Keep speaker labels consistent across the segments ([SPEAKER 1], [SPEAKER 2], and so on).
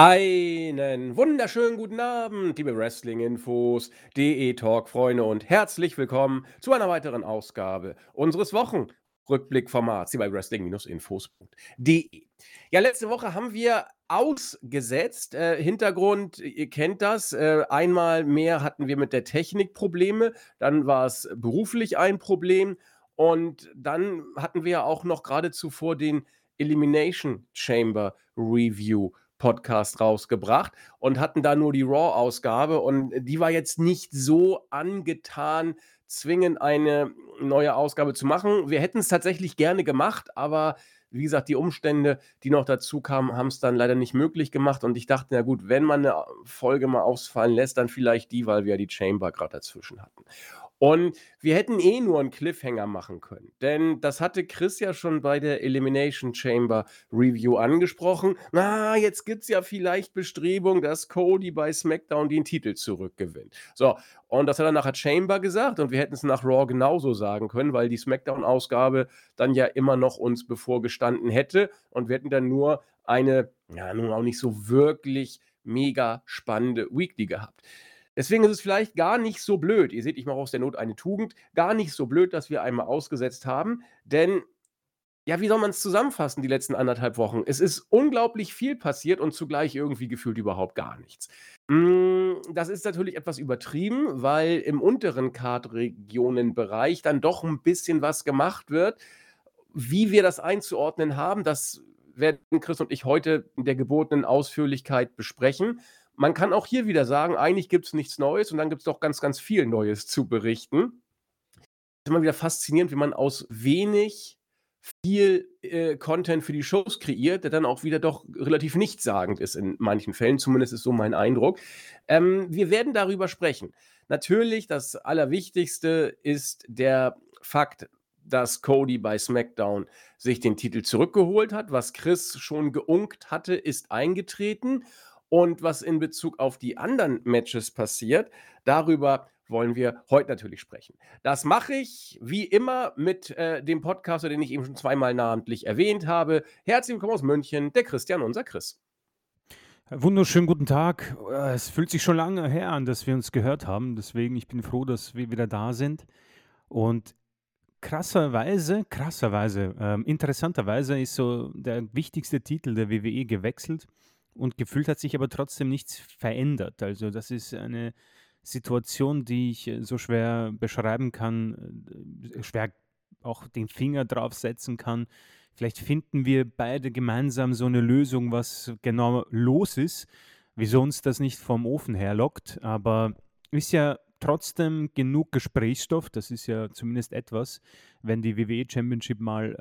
[SPEAKER 1] Einen wunderschönen guten Abend, liebe Wrestling-Infos, DE-Talk-Freunde und herzlich willkommen zu einer weiteren Ausgabe unseres Wochenrückblick-Formats hier bei Wrestling-Infos.de. Ja, letzte Woche haben wir ausgesetzt. Hintergrund, ihr kennt das. Einmal mehr hatten wir mit der Technik Probleme, dann war es beruflich ein Problem und dann hatten wir ja auch noch gerade zuvor den Elimination Chamber Review Podcast rausgebracht und hatten da nur die Raw-Ausgabe und die war jetzt nicht so angetan, zwingend eine neue Ausgabe zu machen. Wir hätten es tatsächlich gerne gemacht, aber wie gesagt, die Umstände, die noch dazu kamen, haben es dann leider nicht möglich gemacht und ich dachte, na gut, wenn man eine Folge mal ausfallen lässt, dann vielleicht die, weil wir ja die Chamber gerade dazwischen hatten. Und wir hätten eh nur einen Cliffhanger machen können, denn das hatte Chris ja schon bei der Elimination Chamber Review angesprochen. Na, jetzt gibt's ja vielleicht Bestrebungen, dass Cody bei SmackDown den Titel zurückgewinnt. So, und das hat er nachher Chamber gesagt und wir hätten es nach Raw genauso sagen können, weil die SmackDown-Ausgabe dann ja immer noch uns bevorgestanden hätte und wir hätten dann nur eine, ja, nun auch nicht so wirklich mega spannende Weekly gehabt. Deswegen ist es vielleicht gar nicht so blöd, ihr seht, ich mache aus der Not eine Tugend, gar nicht so blöd, dass wir einmal ausgesetzt haben, denn ja, wie soll man es zusammenfassen, die letzten 1,5 Wochen? Es ist unglaublich viel passiert und zugleich irgendwie gefühlt überhaupt gar nichts. Das ist natürlich etwas übertrieben, weil im unteren Card-Regionenbereich dann doch ein bisschen was gemacht wird. Wie wir das einzuordnen haben, das werden Chris und ich heute in der gebotenen Ausführlichkeit besprechen. Man kann auch hier wieder sagen, eigentlich gibt es nichts Neues und dann gibt es doch ganz, ganz viel Neues zu berichten. Ist immer wieder faszinierend, wie man aus wenig viel Content für die Shows kreiert, der dann auch wieder doch relativ nichtssagend ist in manchen Fällen. Zumindest ist so mein Eindruck. Wir werden darüber sprechen. Natürlich, das Allerwichtigste ist der Fakt, dass Cody bei SmackDown sich den Titel zurückgeholt hat. Was Chris schon geunkt hatte, ist eingetreten. Und was in Bezug auf die anderen Matches passiert, darüber wollen wir heute natürlich sprechen. Das mache ich wie immer mit dem Podcaster, den ich eben schon zweimal namentlich erwähnt habe. Herzlich willkommen aus München, der Christian, unser Chris.
[SPEAKER 2] Wunderschönen guten Tag. Es fühlt sich schon lange her an, dass wir uns gehört haben. Deswegen, ich bin froh, dass wir wieder da sind. Und interessanterweise ist so der wichtigste Titel der WWE gewechselt und gefühlt hat sich aber trotzdem nichts verändert. Also das ist eine Situation, die ich so schwer beschreiben kann, schwer auch den Finger drauf setzen kann. Vielleicht finden wir beide gemeinsam so eine Lösung, was genau los ist, wieso uns das nicht vom Ofen herlockt, aber ist ja trotzdem genug Gesprächsstoff, das ist ja zumindest etwas, wenn die WWE Championship mal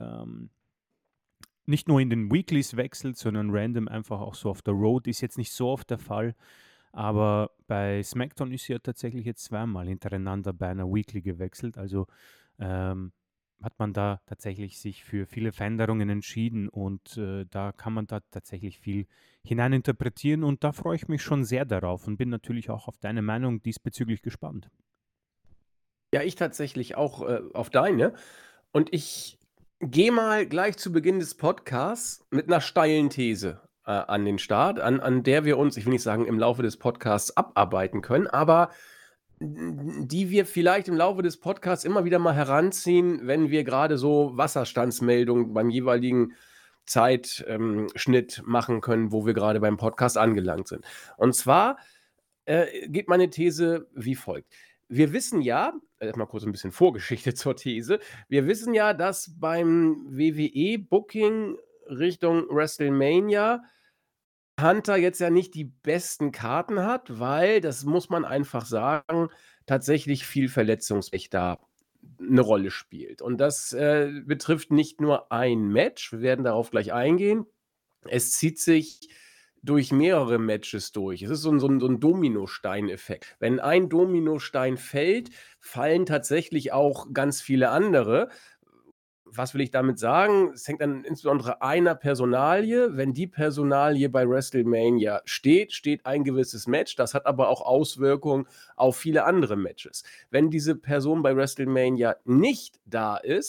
[SPEAKER 2] nicht nur in den Weeklies wechselt, sondern random einfach auch so auf der Road, ist jetzt nicht so oft der Fall, aber bei SmackDown ist sie ja tatsächlich jetzt zweimal hintereinander bei einer Weekly gewechselt, also hat man da tatsächlich sich für viele Veränderungen entschieden und da kann man da tatsächlich viel hineininterpretieren und da freue ich mich schon sehr darauf und bin natürlich auch auf deine Meinung diesbezüglich gespannt.
[SPEAKER 1] Ja, ich tatsächlich auch auf deine. Und ich gehe mal gleich zu Beginn des Podcasts mit einer steilen These an den Start, an der wir uns, ich will nicht sagen, im Laufe des Podcasts abarbeiten können, aber die wir vielleicht im Laufe des Podcasts immer wieder mal heranziehen, wenn wir gerade so Wasserstandsmeldungen beim jeweiligen Zeitschnitt machen können, wo wir gerade beim Podcast angelangt sind. Und zwar geht meine These wie folgt. Wir wissen ja, erstmal kurz ein bisschen Vorgeschichte zur These. Wir wissen ja, dass beim WWE-Booking Richtung WrestleMania Hunter jetzt ja nicht die besten Karten hat, weil, das muss man einfach sagen, tatsächlich viel Verletzungspech da eine Rolle spielt. Und das betrifft nicht nur ein Match, wir werden darauf gleich eingehen. Es zieht sich durch mehrere Matches durch. Es ist so 'n Dominostein-Effekt. Wenn ein Dominostein fällt, fallen tatsächlich auch ganz viele andere. Was will ich damit sagen? Es hängt an insbesondere einer Personalie. Wenn die Personalie bei WrestleMania steht ein gewisses Match. Das hat aber auch Auswirkungen auf viele andere Matches. Wenn diese Person bei WrestleMania nicht da ist,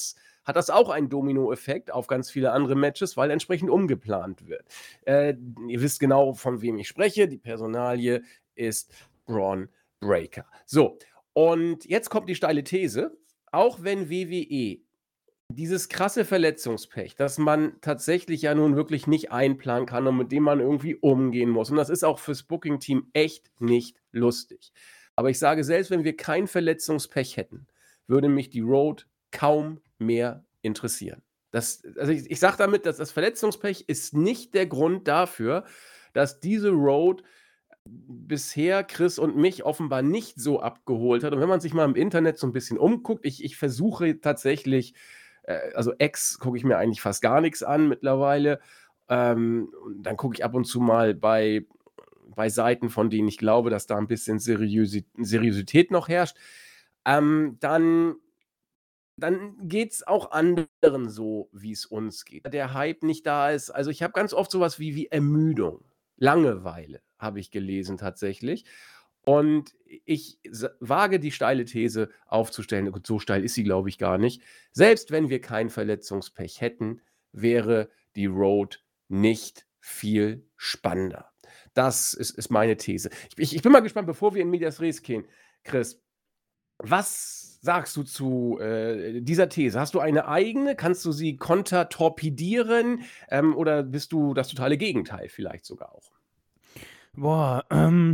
[SPEAKER 1] hat das auch einen Dominoeffekt auf ganz viele andere Matches, weil entsprechend umgeplant wird. Ihr wisst genau, von wem ich spreche. Die Personalie ist Braun Breaker. So, und jetzt kommt die steile These. Auch wenn WWE dieses krasse Verletzungspech, das man tatsächlich ja nun wirklich nicht einplanen kann und mit dem man irgendwie umgehen muss. Und das ist auch fürs Booking-Team echt nicht lustig. Aber ich sage, selbst wenn wir kein Verletzungspech hätten, würde mich die Road kaum mehr interessieren. Also ich sage damit, dass das Verletzungspech ist nicht der Grund dafür, dass diese Road bisher Chris und mich offenbar nicht so abgeholt hat. Und wenn man sich mal im Internet so ein bisschen umguckt, ich versuche tatsächlich, also X gucke ich mir eigentlich fast gar nichts an mittlerweile. Und dann gucke ich ab und zu mal bei Seiten, von denen ich glaube, dass da ein bisschen Seriosität noch herrscht. Dann geht es auch anderen so, wie es uns geht. Der Hype nicht da ist. Also ich habe ganz oft sowas wie Ermüdung, Langeweile, habe ich gelesen tatsächlich. Und ich wage die steile These aufzustellen, gut, so steil ist sie, glaube ich, gar nicht. Selbst wenn wir kein Verletzungspech hätten, wäre die Road nicht viel spannender. Das ist meine These. Ich bin mal gespannt, bevor wir in Medias Res gehen, Chris, was sagst du zu dieser These? Hast du eine eigene? Kannst du sie kontertorpedieren? Oder bist du das totale Gegenteil vielleicht sogar auch?
[SPEAKER 2] Boah,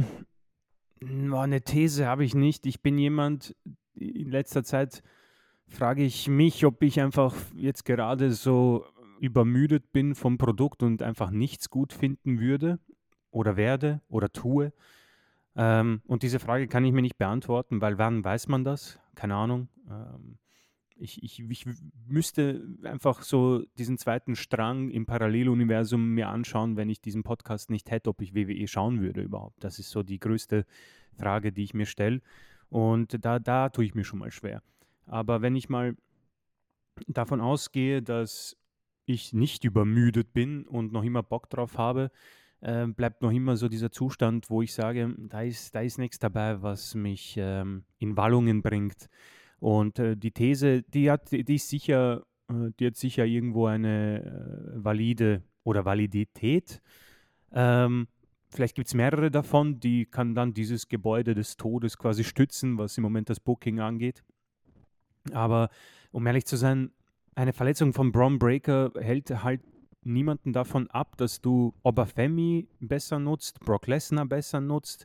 [SPEAKER 2] eine These habe ich nicht. Ich bin jemand, in letzter Zeit frage ich mich, ob ich einfach jetzt gerade so übermüdet bin vom Produkt und einfach nichts gut finden würde oder werde oder tue. Und diese Frage kann ich mir nicht beantworten, weil wann weiß man das? Keine Ahnung. Ich müsste einfach so diesen zweiten Strang im Paralleluniversum mir anschauen, wenn ich diesen Podcast nicht hätte, ob ich WWE schauen würde überhaupt. Das ist so die größte Frage, die ich mir stelle. Und da tue ich mir schon mal schwer. Aber wenn ich mal davon ausgehe, dass ich nicht übermüdet bin und noch immer Bock drauf habe, bleibt noch immer so dieser Zustand, wo ich sage, da ist nichts dabei, was mich in Wallungen bringt. Und die These, die hat sicher irgendwo eine valide oder Validität. Vielleicht gibt es mehrere davon, die kann dann dieses Gebäude des Todes quasi stützen, was im Moment das Booking angeht. Aber um ehrlich zu sein, eine Verletzung von Braun Breaker hält halt niemanden davon ab, dass du Obafemi besser nutzt, Brock Lesnar besser nutzt,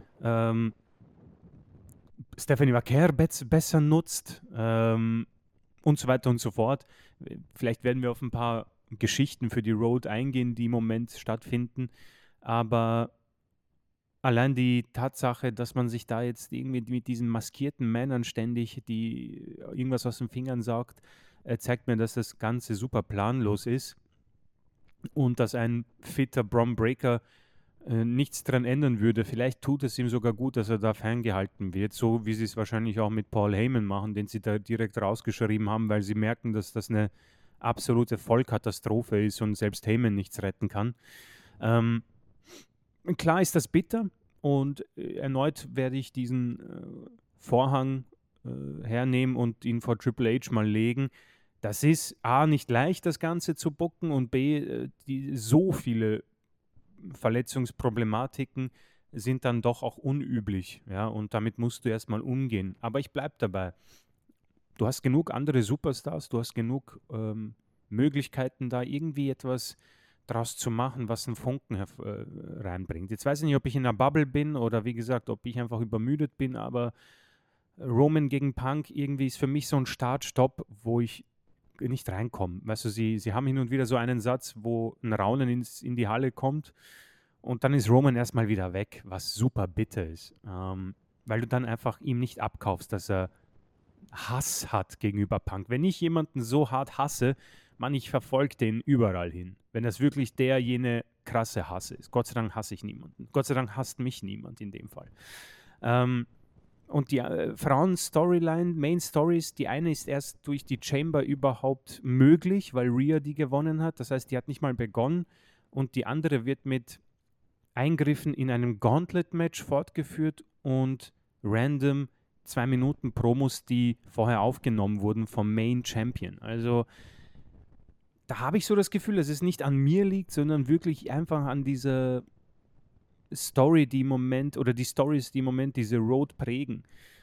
[SPEAKER 2] Stephanie Vaquer besser nutzt und so weiter und so fort. Vielleicht werden wir auf ein paar Geschichten für die Road eingehen, die im Moment stattfinden, aber allein die Tatsache, dass man sich da jetzt irgendwie mit diesen maskierten Männern ständig, die irgendwas aus den Fingern saugt, zeigt mir, dass das Ganze super planlos ist und dass ein fitter Braun Breaker nichts dran ändern würde. Vielleicht tut es ihm sogar gut, dass er da ferngehalten wird, so wie sie es wahrscheinlich auch mit Paul Heyman machen, den sie da direkt rausgeschrieben haben, weil sie merken, dass das eine absolute Vollkatastrophe ist und selbst Heyman nichts retten kann. Klar ist das bitter und erneut werde ich diesen Vorhang hernehmen und ihn vor Triple H mal legen. Das ist A, nicht leicht, das Ganze zu booken und B, so viele Verletzungsproblematiken sind dann doch auch unüblich, ja, und damit musst du erstmal umgehen. Aber ich bleibe dabei. Du hast genug andere Superstars, du hast genug Möglichkeiten, da irgendwie etwas draus zu machen, was einen Funken reinbringt. Jetzt weiß ich nicht, ob ich in einer Bubble bin oder wie gesagt, ob ich einfach übermüdet bin, aber Roman gegen Punk irgendwie ist für mich so ein Start-Stopp, wo ich nicht reinkommen. Weißt du, sie haben hin und wieder so einen Satz, wo ein Raunen in die Halle kommt und dann ist Roman erstmal wieder weg, was super bitter ist. Weil du dann einfach ihm nicht abkaufst, dass er Hass hat gegenüber Punk. Wenn ich jemanden so hart hasse, Mann, ich verfolge den überall hin. Wenn das wirklich jene krasse Hass ist. Gott sei Dank hasse ich niemanden. Gott sei Dank hasst mich niemand in dem Fall. Und die Frauen-Storyline, Main Stories, die eine ist erst durch die Chamber überhaupt möglich, weil Rhea die gewonnen hat. Das heißt, die hat nicht mal begonnen. Und die andere wird mit Eingriffen in einem Gauntlet-Match fortgeführt und random 2 Minuten Promos, die vorher aufgenommen wurden vom Main Champion. Also da habe ich so das Gefühl, dass es nicht an mir liegt, sondern wirklich einfach an dieser Story, die im Moment, oder die Stories, die im Moment diese Road prägen.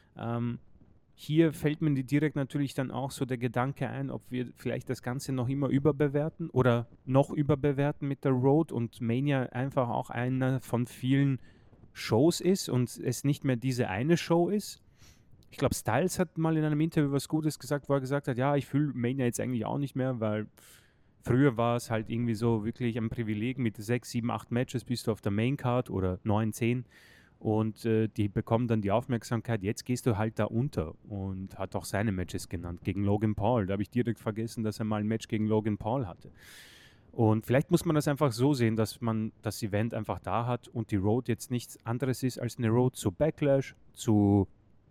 [SPEAKER 2] Hier fällt mir direkt natürlich dann auch so der Gedanke ein, ob wir vielleicht das Ganze noch immer überbewerten oder noch überbewerten mit der Road und Mania einfach auch einer von vielen Shows ist und es nicht mehr diese eine Show ist. Ich glaube, Styles hat mal in einem Interview was Gutes gesagt, wo er gesagt hat, ja, ich fühle Mania jetzt eigentlich auch nicht mehr, weil früher war es halt irgendwie so wirklich ein Privileg, mit 6, 7, 8 Matches bist du auf der Maincard oder 9, 10 und die bekommen dann die Aufmerksamkeit. Jetzt gehst du halt da unter, und hat auch seine Matches genannt gegen Logan Paul. Da habe ich direkt vergessen, dass er mal ein Match gegen Logan Paul hatte. Und vielleicht muss man das einfach so sehen, dass man das Event einfach da hat und die Road jetzt nichts anderes ist als eine Road zu Backlash, zu,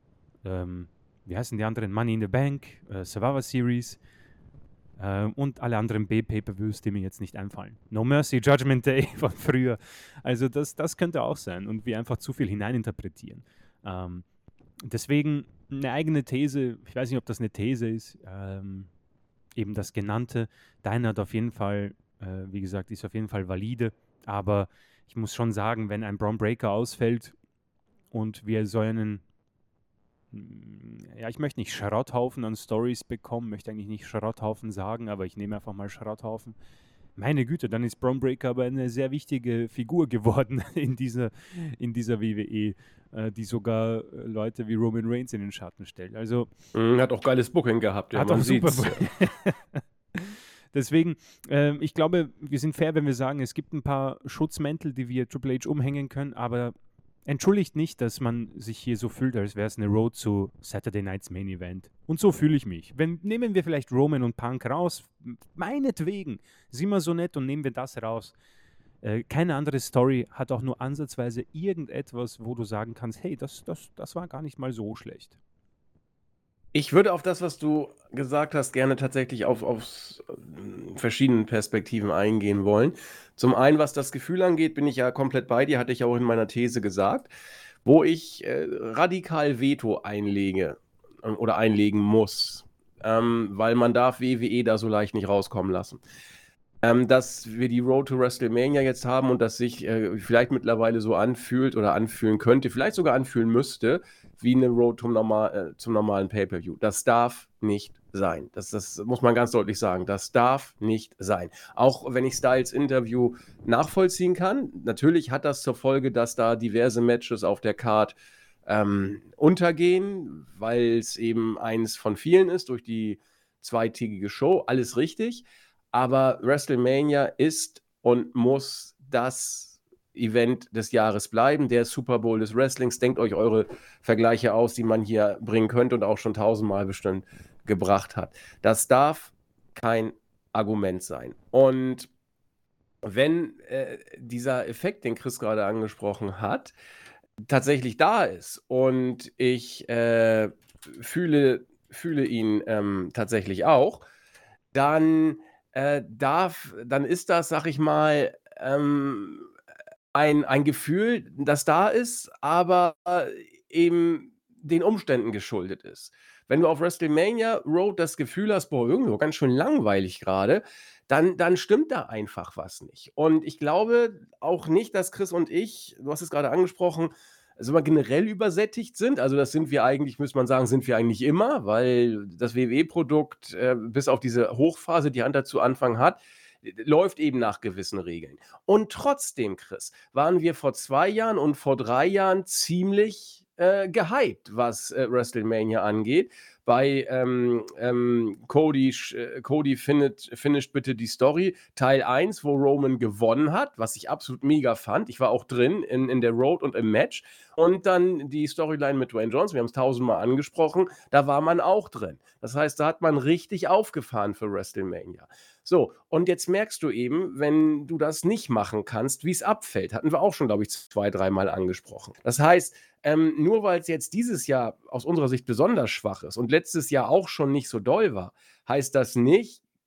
[SPEAKER 2] wie heißen die anderen, Money in the Bank, Survivor Series und alle anderen B-Pay-Per-Views, die mir jetzt nicht einfallen. No Mercy, Judgment Day von früher. Also das könnte auch sein und wir einfach zu viel hineininterpretieren. Deswegen eine eigene These, ich weiß nicht, ob das eine These ist, eben das Genannte. Deine hat auf jeden Fall, wie gesagt, ist auf jeden Fall valide, aber ich muss schon sagen, wenn ein Braun Breaker ausfällt und wir so einen, ja, ich möchte nicht Schrotthaufen an Stories bekommen, möchte eigentlich nicht Schrotthaufen sagen, aber ich nehme einfach mal Schrotthaufen. Meine Güte, dann ist Braun Breaker aber eine sehr wichtige Figur geworden in dieser WWE, die sogar Leute wie Roman Reigns in den Schatten stellt. Also
[SPEAKER 1] Hat auch geiles Booking gehabt, ja,
[SPEAKER 2] hat
[SPEAKER 1] man
[SPEAKER 2] auch super.
[SPEAKER 1] sieht's.
[SPEAKER 2] Deswegen, ich glaube, wir sind fair, wenn wir sagen, es gibt ein paar Schutzmäntel, die wir Triple H umhängen können, aber entschuldigt nicht, dass man sich hier so fühlt, als wäre es eine Road zu Saturday Night's Main Event. Und so fühle ich mich. Nehmen wir vielleicht Roman und Punk raus, meinetwegen, sind wir so nett und nehmen wir das raus. Keine andere Story hat auch nur ansatzweise irgendetwas, wo du sagen kannst, hey, das war gar nicht mal so schlecht.
[SPEAKER 1] Ich würde auf das, was du gesagt hast, gerne tatsächlich aus verschiedenen Perspektiven eingehen wollen. Zum einen, was das Gefühl angeht, bin ich ja komplett bei dir, hatte ich auch in meiner These gesagt, wo ich radikal Veto einlege oder einlegen muss, weil man darf WWE da so leicht nicht rauskommen lassen. Dass wir die Road to WrestleMania jetzt haben und das sich vielleicht mittlerweile so anfühlt oder anfühlen könnte, vielleicht sogar anfühlen müsste, wie eine Road zum normalen Pay-Per-View. Das darf nicht sein. Das muss man ganz deutlich sagen. Das darf nicht sein. Auch wenn ich Styles Interview nachvollziehen kann, natürlich hat das zur Folge, dass da diverse Matches auf der Card untergehen, weil es eben eins von vielen ist durch die zweitägige Show. Alles richtig. Aber WrestleMania ist und muss das Event des Jahres bleiben, der Super Bowl des Wrestlings. Denkt euch eure Vergleiche aus, die man hier bringen könnte und auch schon 1000-mal bestimmt gebracht hat. Das darf kein Argument sein. Und wenn dieser Effekt, den Chris gerade angesprochen hat, tatsächlich da ist und ich fühle ihn tatsächlich auch, dann ist das, sag ich mal, ein Gefühl, das da ist, aber eben den Umständen geschuldet ist. Wenn du auf WrestleMania Road das Gefühl hast, boah, irgendwo ganz schön langweilig gerade, dann stimmt da einfach was nicht. Und ich glaube auch nicht, dass Chris und ich, du hast es gerade angesprochen, also mal generell übersättigt sind. Also das sind wir eigentlich, müsste man sagen, sind wir eigentlich immer, weil das WWE-Produkt bis auf diese Hochphase, die Hunter zu Anfang hat, läuft eben nach gewissen Regeln. Und trotzdem, Chris, waren wir vor 2 Jahren und vor 3 Jahren ziemlich gehypt, was WrestleMania angeht. Bei Cody finisht bitte die Story. Teil 1, wo Roman gewonnen hat, was ich absolut mega fand. Ich war auch drin in der Road und im Match. Und dann die Storyline mit Dwayne Johnson, wir haben es 1000-mal angesprochen, da war man auch drin. Das heißt, da hat man richtig aufgefahren für WrestleMania. So, und jetzt merkst du eben, wenn du das nicht machen kannst, wie es abfällt. Hatten wir auch schon, glaube ich, 2, 3-mal angesprochen. Das heißt, nur weil es jetzt dieses Jahr aus unserer Sicht besonders schwach ist und letztes Jahr auch schon nicht so doll war, heißt das nicht,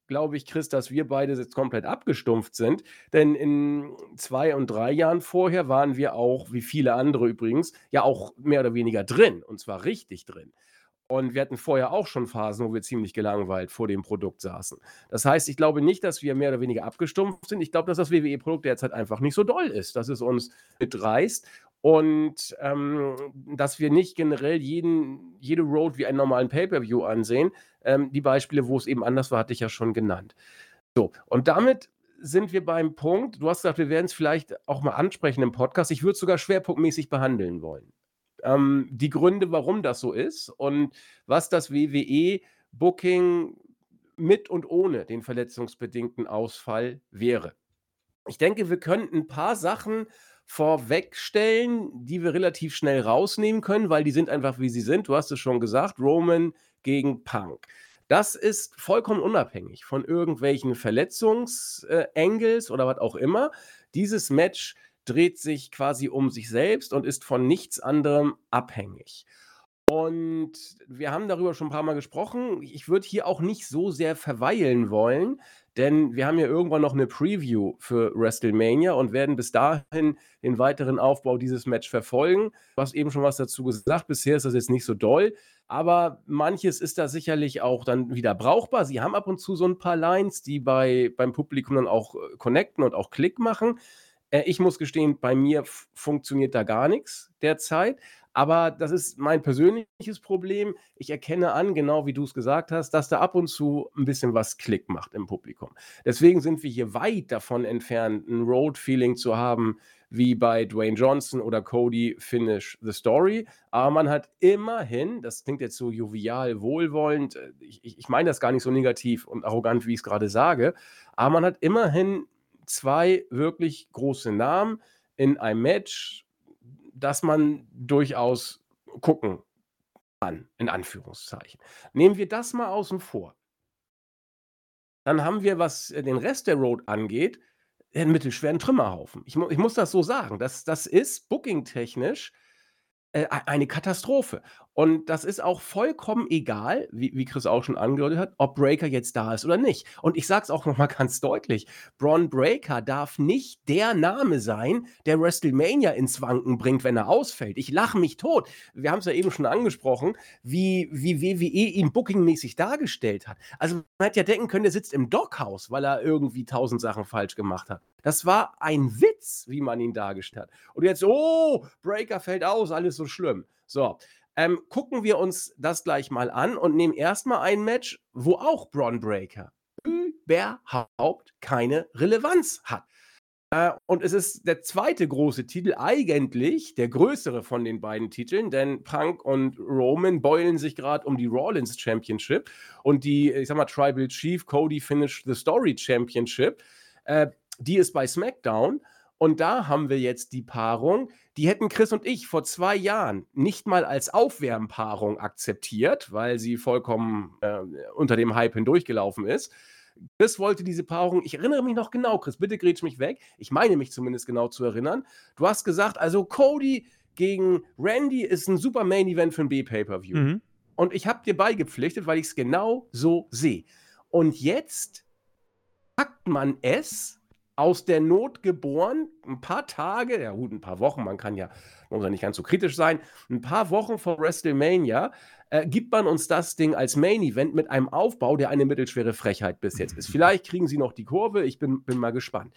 [SPEAKER 1] glaube ich, Chris, dass wir beide jetzt komplett abgestumpft sind. Denn in 2 und 3 Jahren vorher waren wir auch, wie viele andere übrigens, ja auch mehr oder weniger drin, und zwar richtig drin. Und wir hatten vorher auch schon Phasen, wo wir ziemlich gelangweilt vor dem Produkt saßen. Das heißt, ich glaube nicht, dass wir mehr oder weniger abgestumpft sind. Ich glaube, dass das WWE-Produkt derzeit einfach nicht so doll ist, dass es uns mitreißt und dass wir nicht generell jede Road wie einen normalen Pay-Per-View ansehen. Die Beispiele, wo es eben anders war, hatte ich ja schon genannt. So, und damit sind wir beim Punkt. Du hast gesagt, wir werden es vielleicht auch mal ansprechen im Podcast. Ich würde es sogar schwerpunktmäßig behandeln wollen. Die Gründe, warum das so ist und was das WWE-Booking mit und ohne den verletzungsbedingten Ausfall wäre. Ich denke, wir können ein paar Sachen vorwegstellen, die wir relativ schnell rausnehmen können, weil die sind einfach, wie sie sind. Du hast es schon gesagt, Roman gegen Punk. Das ist vollkommen unabhängig von irgendwelchen Verletzungsangles oder was auch immer. Dieses Match dreht sich quasi um sich selbst und ist von nichts anderem abhängig. Und wir haben darüber schon ein paar Mal gesprochen. Ich würde hier auch nicht so sehr verweilen wollen, denn wir haben ja irgendwann noch eine Preview für WrestleMania und werden bis dahin den weiteren Aufbau dieses Match verfolgen. Du hast eben schon was dazu gesagt. Bisher ist das jetzt nicht so doll, aber manches ist da sicherlich auch dann wieder brauchbar. Sie haben ab und zu so ein paar Lines, die beim Publikum dann auch connecten und auch Klick machen. Ich muss gestehen, bei mir funktioniert da gar nichts derzeit. Aber das ist mein persönliches Problem. Ich erkenne an, genau wie du es gesagt hast, dass da ab und zu ein bisschen was Klick macht im Publikum. Deswegen sind wir hier weit davon entfernt, ein Road-Feeling zu haben, wie bei Dwayne Johnson oder Cody Finish the Story. Aber man hat immerhin, das klingt jetzt so jovial, wohlwollend, ich meine das gar nicht so negativ und arrogant, wie ich es gerade sage, aber man hat immerhin 2 wirklich große Namen in einem Match, das man durchaus gucken kann, in Anführungszeichen. Nehmen wir das mal außen vor. Dann haben wir, was den Rest der Road angeht, 'n mittelschweren Trümmerhaufen. Ich muss das so sagen. Das ist bookingtechnisch eine Katastrophe. Und das ist auch vollkommen egal, wie Chris auch schon angedeutet hat, ob Breaker jetzt da ist oder nicht. Und ich sage es auch noch mal ganz deutlich: Bron Breakker darf nicht der Name sein, der WrestleMania ins Wanken bringt, wenn er ausfällt. Ich lache mich tot. Wir haben es ja eben schon angesprochen, wie WWE ihn bookingmäßig dargestellt hat. Also, man hätte ja denken können, der sitzt im Doghouse, weil er irgendwie 1.000 Sachen falsch gemacht hat. Das war ein Witz, wie man ihn dargestellt hat. Und jetzt: „Oh, Breaker fällt aus, alles so schlimm." So, gucken wir uns das gleich mal an und nehmen erst mal ein Match, wo auch Bron Breakker überhaupt keine Relevanz hat. Und es ist der zweite große Titel, eigentlich der größere von den beiden Titeln, denn Punk und Roman beulen sich gerade um die Rollins Championship und die, ich sag mal, Tribal Chief Cody Finish the Story Championship, die ist bei SmackDown. Und da haben wir jetzt die Paarung, die hätten Chris und ich vor 2 Jahren nicht mal als Aufwärmpaarung akzeptiert, weil sie vollkommen unter dem Hype hindurchgelaufen ist. Chris wollte diese Paarung, ich erinnere mich noch genau, Chris, bitte grätsch mich weg. Ich meine mich zumindest genau zu erinnern. Du hast gesagt, also Cody gegen Randy ist ein super Main-Event für ein B-Pay-Per-View.
[SPEAKER 2] Mhm.
[SPEAKER 1] Und ich habe dir beigepflichtet, weil ich es genau so sehe. Und jetzt packt man es aus der Not geboren, ein paar Tage, ja gut, ein paar Wochen, man muss ja nicht ganz so kritisch sein, ein paar Wochen vor WrestleMania gibt man uns das Ding als Main Event mit einem Aufbau, der eine mittelschwere Frechheit bis jetzt ist. Vielleicht kriegen sie noch die Kurve, ich bin mal gespannt.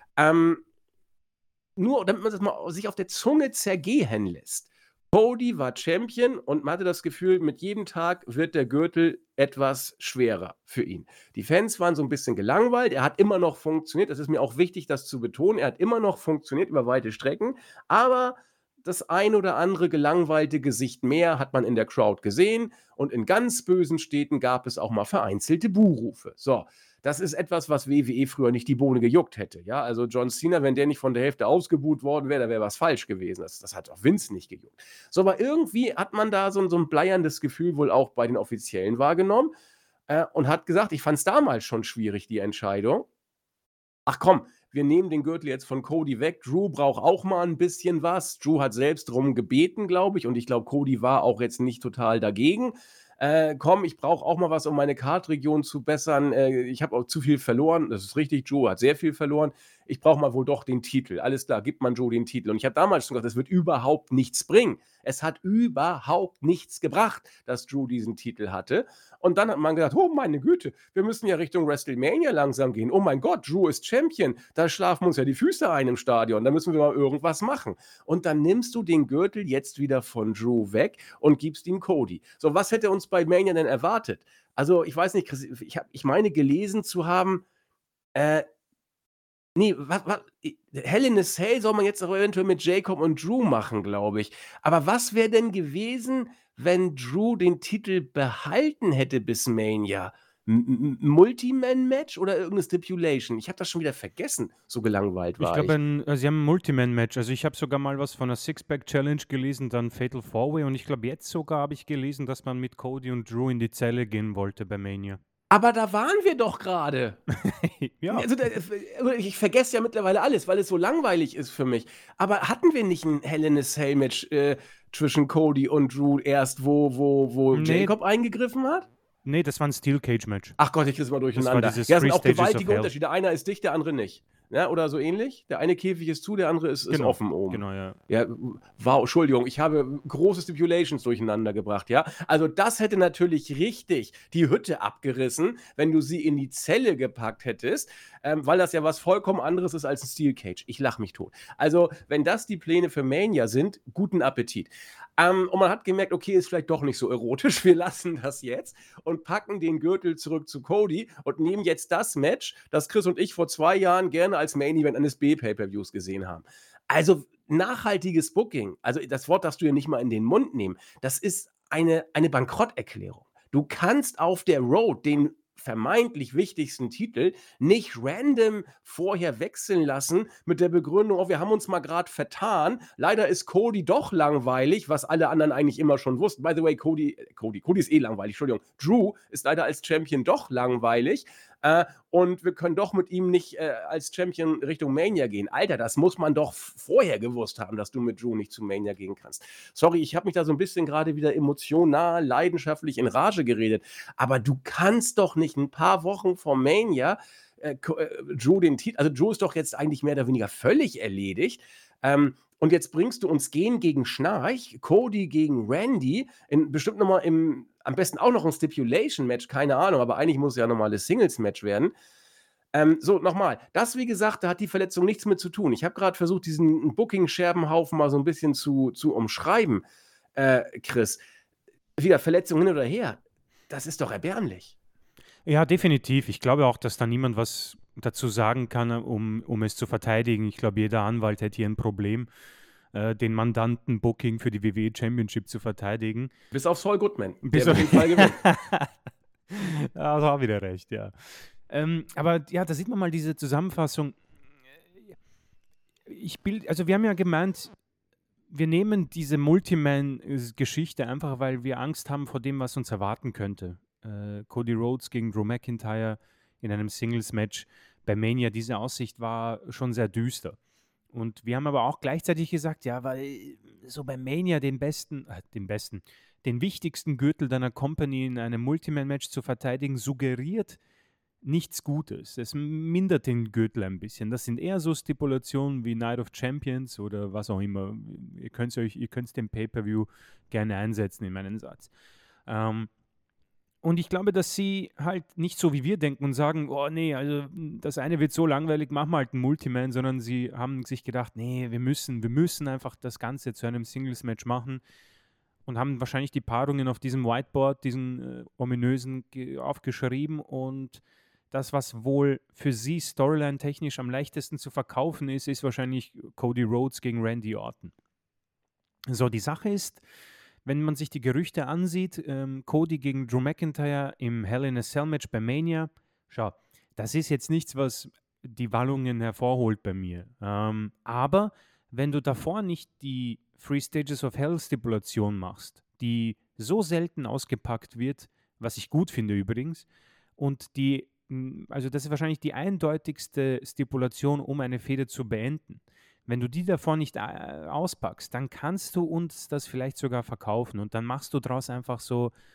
[SPEAKER 1] Nur damit man das mal sich auf der Zunge zergehen lässt. Cody war Champion und man hatte das Gefühl, mit jedem Tag wird der Gürtel etwas schwerer für ihn. Die Fans waren so ein bisschen gelangweilt. Er hat immer noch funktioniert. Es ist mir auch wichtig, das zu betonen. Er hat immer noch funktioniert über weite Strecken, aber das ein oder andere gelangweilte Gesicht mehr hat man in der Crowd gesehen und in ganz bösen Städten gab es auch mal vereinzelte Buhrufe. So, das ist etwas, was WWE früher nicht die Bohne gejuckt hätte. Ja, also John Cena, wenn der nicht von der Hälfte ausgebuht worden wäre, da wäre was falsch gewesen. Das hat auch Vince nicht gejuckt. So, aber irgendwie hat man da so ein bleierndes Gefühl wohl auch bei den Offiziellen wahrgenommen und hat gesagt, ich fand es damals schon schwierig, die Entscheidung. Ach komm, wir nehmen den Gürtel jetzt von Cody weg. Drew braucht auch mal ein bisschen was. Drew hat selbst drum gebeten, glaube ich, und ich glaube, Cody war auch jetzt nicht total dagegen. komm, ich brauche auch mal was, um meine Kartregion zu bessern. Ich habe auch zu viel verloren. Das ist richtig, Joe hat sehr viel verloren. Ich brauche mal wohl doch den Titel. Alles klar, gibt man Joe den Titel. Und ich habe damals schon gesagt, das wird überhaupt nichts bringen. Es hat überhaupt nichts gebracht, dass Drew diesen Titel hatte. Und dann hat man gesagt, oh meine Güte, wir müssen ja Richtung WrestleMania langsam gehen. Oh mein Gott, Drew ist Champion. Da schlafen uns ja die Füße ein im Stadion. Da müssen wir mal irgendwas machen. Und dann nimmst du den Gürtel jetzt wieder von Drew weg und gibst ihm Cody. So, was hätte uns bei Mania denn erwartet? Also, ich weiß nicht, Chris, ich meine gelesen zu haben, nee, Hell in a Cell soll man jetzt auch eventuell mit Jacob und Drew machen, glaube ich. Aber was wäre denn gewesen, wenn Drew den Titel behalten hätte bis Mania? Multi-Man-Match oder irgendeine Stipulation? Ich habe das schon wieder vergessen, so gelangweilt
[SPEAKER 2] Ich
[SPEAKER 1] war ich.
[SPEAKER 2] glaube, sie haben ein Multiman-Match. Also ich habe sogar mal was von einer Six-Pack-Challenge gelesen, dann Fatal 4-Way und ich glaube, jetzt sogar habe ich gelesen, dass man mit Cody und Drew in die Zelle gehen wollte bei Mania.
[SPEAKER 1] Aber da waren wir doch gerade.
[SPEAKER 2] Ja.
[SPEAKER 1] Also, ich vergesse ja mittlerweile alles, weil es so langweilig ist für mich. Aber hatten wir nicht ein Hell in a Cell Match zwischen Cody und Drew erst, wo
[SPEAKER 2] Nee.
[SPEAKER 1] Jacob eingegriffen hat?
[SPEAKER 2] Nee, das war ein Steel Cage Match.
[SPEAKER 1] Ach Gott, ich krieg's mal durcheinander.
[SPEAKER 2] dieses
[SPEAKER 1] Ja, es sind
[SPEAKER 2] Three
[SPEAKER 1] auch
[SPEAKER 2] Stages of
[SPEAKER 1] gewaltige
[SPEAKER 2] Hell.
[SPEAKER 1] Unterschiede. Einer ist dicht, der andere nicht. Ja, oder so ähnlich. Der eine Käfig ist zu, der andere ist
[SPEAKER 2] Genau,
[SPEAKER 1] offen oben.
[SPEAKER 2] genau, ja.
[SPEAKER 1] Ja, wow, Entschuldigung, ich habe große Stipulations durcheinander gebracht, ja. Also das hätte natürlich richtig die Hütte abgerissen, wenn du sie in die Zelle gepackt hättest, weil das ja was vollkommen anderes ist als ein Steel Cage. Ich lach mich tot. Also, wenn das die Pläne für Mania sind, guten Appetit. Und man hat gemerkt, okay, ist vielleicht doch nicht so erotisch, wir lassen das jetzt und packen den Gürtel zurück zu Cody und nehmen jetzt das Match, das Chris und ich vor 2 Jahren gerne als Main Event eines B-Pay-Per-Views gesehen haben. Also nachhaltiges Booking, also das Wort darfst du ja nicht mal in den Mund nehmen, das ist eine Bankrotterklärung. Du kannst auf der Road den vermeintlich wichtigsten Titel nicht random vorher wechseln lassen mit der Begründung, oh, wir haben uns mal gerade vertan. Leider ist Cody doch langweilig, was alle anderen eigentlich immer schon wussten. By the way, Cody ist eh langweilig, Entschuldigung. Drew ist leider als Champion doch langweilig. Und wir können doch mit ihm nicht als Champion Richtung Mania gehen. Alter, das muss man doch vorher gewusst haben, dass du mit Drew nicht zu Mania gehen kannst. Sorry, ich habe mich da so ein bisschen gerade wieder emotional, leidenschaftlich in Rage geredet. Aber du kannst doch nicht ein paar Wochen vor Mania Drew den Titel, also Drew ist doch jetzt eigentlich mehr oder weniger völlig erledigt. Und jetzt bringst du uns Gehen gegen Schnarch, Cody gegen Randy, bestimmt nochmal am besten auch noch ein Stipulation-Match, keine Ahnung, aber eigentlich muss es ja ein normales Singles-Match werden. So, nochmal, das, wie gesagt, da hat die Verletzung nichts mit zu tun. Ich habe gerade versucht, diesen Booking-Scherbenhaufen mal so ein bisschen zu umschreiben, Chris. Wieder Verletzung hin oder her, das ist doch erbärmlich.
[SPEAKER 2] Ja, definitiv. Ich glaube auch, dass da niemand was dazu sagen kann, um es zu verteidigen. Ich glaube, jeder Anwalt hätte hier ein Problem, den Mandanten-Booking für die WWE Championship zu verteidigen.
[SPEAKER 1] Bis auf Saul Goodman.
[SPEAKER 2] Bis
[SPEAKER 1] der
[SPEAKER 2] auf
[SPEAKER 1] wird den Fall gewinnen.
[SPEAKER 2] Ja, das war wieder recht, ja. Aber ja, da sieht man mal diese Zusammenfassung. Also wir haben ja gemeint, wir nehmen diese Multiman-Geschichte einfach, weil wir Angst haben vor dem, was uns erwarten könnte. Cody Rhodes gegen Drew McIntyre in einem Singles-Match bei Mania, diese Aussicht war schon sehr düster. Und wir haben aber auch gleichzeitig gesagt, ja, weil so bei Mania den wichtigsten Gürtel deiner Company in einem Multiman-Match zu verteidigen, suggeriert nichts Gutes. Es mindert den Gürtel ein bisschen. Das sind eher so Stipulationen wie Night of Champions oder was auch immer. Ihr könnt den Pay-Per-View gerne einsetzen in meinen Satz. Und ich glaube, dass sie halt nicht so wie wir denken und sagen, oh nee, also das eine wird so langweilig, machen wir halt einen Multiman, sondern sie haben sich gedacht, nee, wir müssen einfach das Ganze zu einem Singles-Match machen und haben wahrscheinlich die Paarungen auf diesem Whiteboard, diesen ominösen, aufgeschrieben und das, was wohl für sie Storyline-technisch am leichtesten zu verkaufen ist wahrscheinlich Cody Rhodes gegen Randy Orton. So, die Sache ist, wenn man sich die Gerüchte ansieht, Cody gegen Drew McIntyre im Hell in a Cell Match bei Mania, schau, das ist jetzt nichts, was die Wallungen hervorholt bei mir. Aber wenn du davor nicht die Three Stages of Hell Stipulation machst, die so selten ausgepackt wird, was ich gut finde übrigens, und also das ist wahrscheinlich die eindeutigste Stipulation, um eine Fehde zu beenden. Wenn du die davor nicht auspackst, dann kannst du uns das vielleicht sogar verkaufen und dann machst du daraus einfach so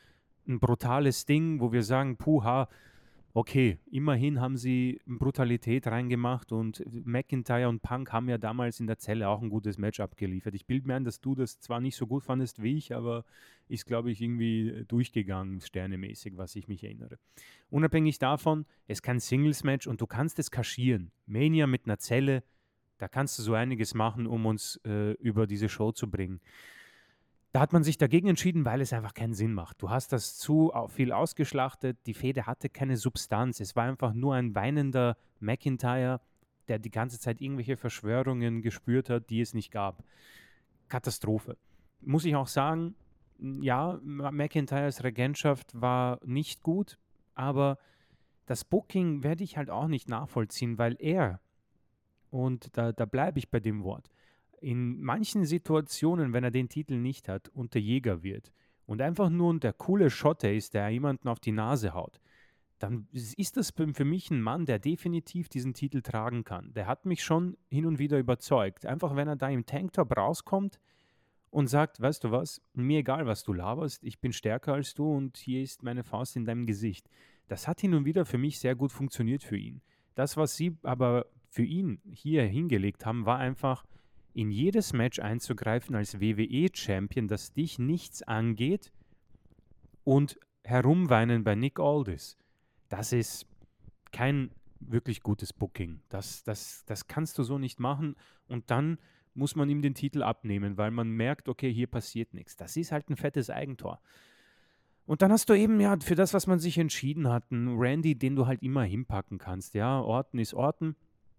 [SPEAKER 2] ein brutales Ding, wo wir sagen, puha, okay, immerhin haben sie Brutalität reingemacht und McIntyre und Punk haben ja damals in der Zelle auch ein gutes Match abgeliefert. Ich bilde mir ein, dass du das zwar nicht so gut fandest wie ich, aber ist, glaube ich, irgendwie durchgegangen, sternemäßig, was ich mich erinnere. Unabhängig davon, es ist kein Singles-Match und du kannst es kaschieren. Mania mit einer Zelle, da kannst du so einiges machen, um uns über diese Show zu bringen. Da hat man sich dagegen entschieden, weil es einfach keinen Sinn macht. Du hast das zu viel ausgeschlachtet, die Fehde hatte keine Substanz. Es war einfach nur ein weinender McIntyre, der die ganze Zeit irgendwelche Verschwörungen gespürt hat, die es nicht gab. Katastrophe. Muss ich auch sagen, ja, McIntyres Regentschaft war nicht gut, aber das Booking werde ich halt auch nicht nachvollziehen, weil er, und da bleibe ich bei dem Wort, in manchen Situationen, wenn er den Titel nicht hat und der Jäger wird und einfach nur der coole Schotte ist, der jemanden auf die Nase haut, dann ist das für mich ein Mann, der definitiv diesen Titel tragen kann. Der hat mich schon hin und wieder überzeugt. Einfach wenn er da im Tanktop rauskommt und sagt, weißt du was, mir egal, was du laberst, ich bin stärker als du und hier ist meine Faust in deinem Gesicht. Das hat hin und wieder für mich sehr gut funktioniert für ihn. Das, was sie aber für ihn hier hingelegt haben, war einfach, in jedes Match einzugreifen als WWE-Champion, das dich nichts angeht und herumweinen bei Nick Aldis. Das ist kein wirklich gutes Booking. Das kannst du so nicht machen und dann muss man ihm den Titel abnehmen, weil man merkt, okay, hier passiert nichts. Das ist halt ein fettes Eigentor. Und dann hast du eben, ja, für das, was man sich entschieden hat, einen Randy, den du halt immer hinpacken kannst. Ja, Orton ist Orton.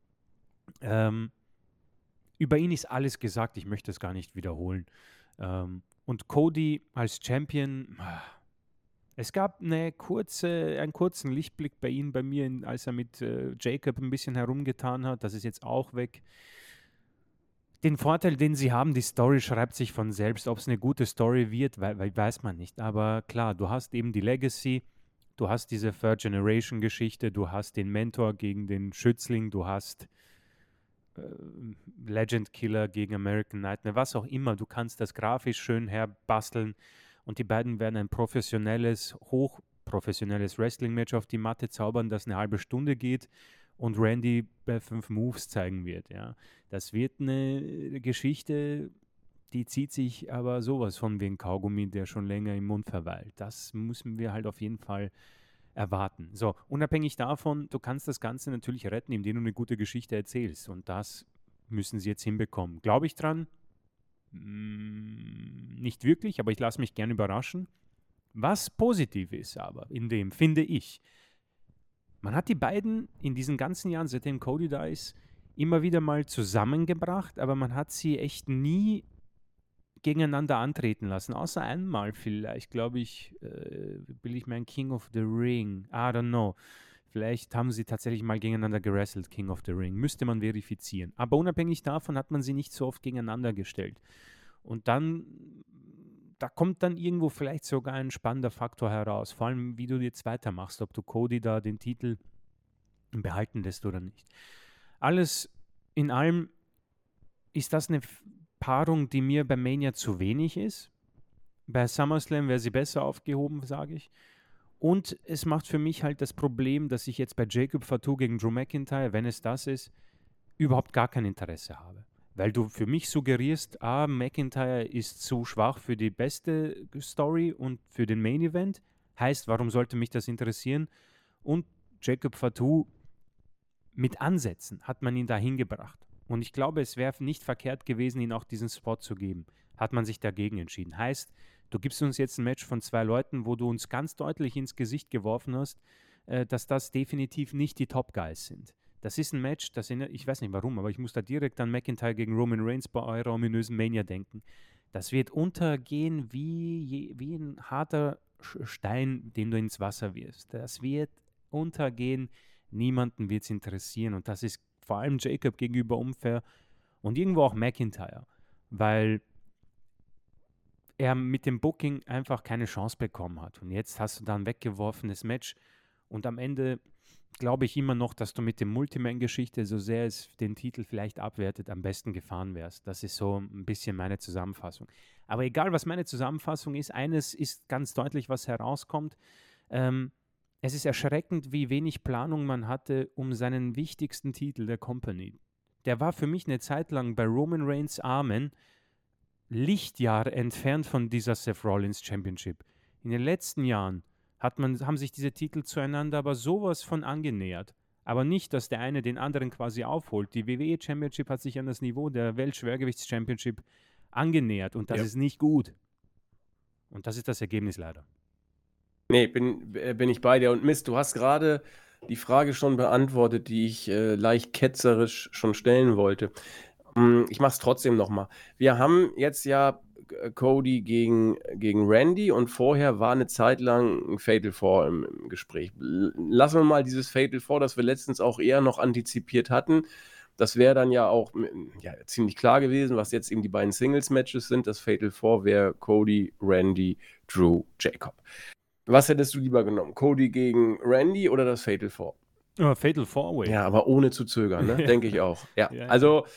[SPEAKER 2] Über ihn ist alles gesagt, ich möchte es gar nicht wiederholen. Und Cody als Champion, es gab einen kurzen Lichtblick bei ihm, bei mir, als er mit Jacob ein bisschen herumgetan hat. Das ist jetzt auch weg. Den Vorteil, den sie haben, die Story schreibt sich von selbst. Ob es eine gute Story wird, weiß man nicht. Aber klar, du hast eben die Legacy, du hast diese Third-Generation-Geschichte, du hast den Mentor gegen den Schützling, du hast Legend Killer gegen American Nightmare, was auch immer. Du kannst das grafisch schön herbasteln und die beiden werden ein hochprofessionelles Wrestling-Match auf die Matte zaubern, das eine halbe Stunde geht und Randy bei 5 Moves zeigen wird. Ja. Das wird eine Geschichte, die zieht sich aber sowas von wie ein Kaugummi, der schon länger im Mund verweilt. Das müssen wir halt auf jeden Fall erwarten. So, unabhängig davon, du kannst das Ganze natürlich retten, indem du eine gute Geschichte erzählst. Und das müssen sie jetzt hinbekommen. Glaube ich dran? Nicht wirklich, aber ich lasse mich gerne überraschen. Was positiv ist aber, in dem, finde ich, man hat die beiden in diesen ganzen Jahren, seitdem Cody da ist, immer wieder mal zusammengebracht, aber man hat sie echt nie gegeneinander antreten lassen, außer einmal vielleicht, glaube ich, will ich mein King of the Ring, I don't know. Vielleicht haben sie tatsächlich mal gegeneinander gewrestelt, King of the Ring. Müsste man verifizieren. Aber unabhängig davon hat man sie nicht so oft gegeneinander gestellt. Und dann, da kommt dann irgendwo vielleicht sogar ein spannender Faktor heraus. Vor allem, wie du jetzt weitermachst, ob du Cody da den Titel behalten lässt oder nicht. Alles in allem ist das eine Paarung, die mir bei Mania zu wenig ist. Bei SummerSlam wäre sie besser aufgehoben, sage ich. Und es macht für mich halt das Problem, dass ich jetzt bei Jacob Fatu gegen Drew McIntyre, wenn es das ist, überhaupt gar kein Interesse habe. Weil du für mich suggerierst, McIntyre ist zu schwach für die beste Story und für den Main Event. Heißt, warum sollte mich das interessieren? Und Jacob Fatu mit Ansätzen hat man ihn dahin gebracht. Und ich glaube, es wäre nicht verkehrt gewesen, ihn auch diesen Spot zu geben. Hat man sich dagegen entschieden. Heißt, du gibst uns jetzt ein Match von 2 Leuten, wo du uns ganz deutlich ins Gesicht geworfen hast, dass das definitiv nicht die Top Guys sind. Das ist ein Match, ich weiß nicht warum, aber ich muss da direkt an McIntyre gegen Roman Reigns bei eurer ominösen Mania denken. Das wird untergehen wie ein harter Stein, den du ins Wasser wirfst. Das wird untergehen, niemanden wird es interessieren und das ist vor allem Jacob gegenüber unfair und irgendwo auch McIntyre, weil er mit dem Booking einfach keine Chance bekommen hat. Und jetzt hast du da ein weggeworfenes Match und am Ende glaube ich immer noch, dass du mit der Multiman-Geschichte, so sehr es den Titel vielleicht abwertet, am besten gefahren wärst. Das ist so ein bisschen meine Zusammenfassung. Aber egal, was meine Zusammenfassung ist, eines ist ganz deutlich, was herauskommt. Ähm, Es ist erschreckend, wie wenig Planung man hatte um seinen wichtigsten Titel der Company. Der war für mich eine Zeit lang bei Roman Reigns Armen Lichtjahre entfernt von dieser Seth Rollins Championship. In den letzten Jahren haben sich diese Titel zueinander aber sowas von angenähert. Aber nicht, dass der eine den anderen quasi aufholt. Die WWE Championship hat sich an das Niveau der Weltschwergewichts Championship angenähert und das
[SPEAKER 1] Ja.
[SPEAKER 2] ist nicht gut. Und das ist das Ergebnis leider.
[SPEAKER 1] Nee, bin ich bei dir. Und Mist, du hast gerade die Frage schon beantwortet, die ich leicht ketzerisch schon stellen wollte. Ich mache es trotzdem nochmal. Wir haben jetzt ja Cody gegen Randy und vorher war eine Zeit lang ein Fatal 4 im Gespräch. Lassen wir mal dieses Fatal 4, das wir letztens auch eher noch antizipiert hatten. Das wäre dann ja auch ziemlich klar gewesen, was jetzt eben die beiden Singles-Matches sind. Das Fatal 4 wäre Cody, Randy, Drew, Jacob. Was hättest du lieber genommen? Cody gegen Randy oder das Fatal 4?
[SPEAKER 2] Fatal 4-Way.
[SPEAKER 1] Ja, aber ohne zu zögern, ne?
[SPEAKER 2] Ja.
[SPEAKER 1] Denke ich auch. Ja,
[SPEAKER 2] Ja,
[SPEAKER 1] also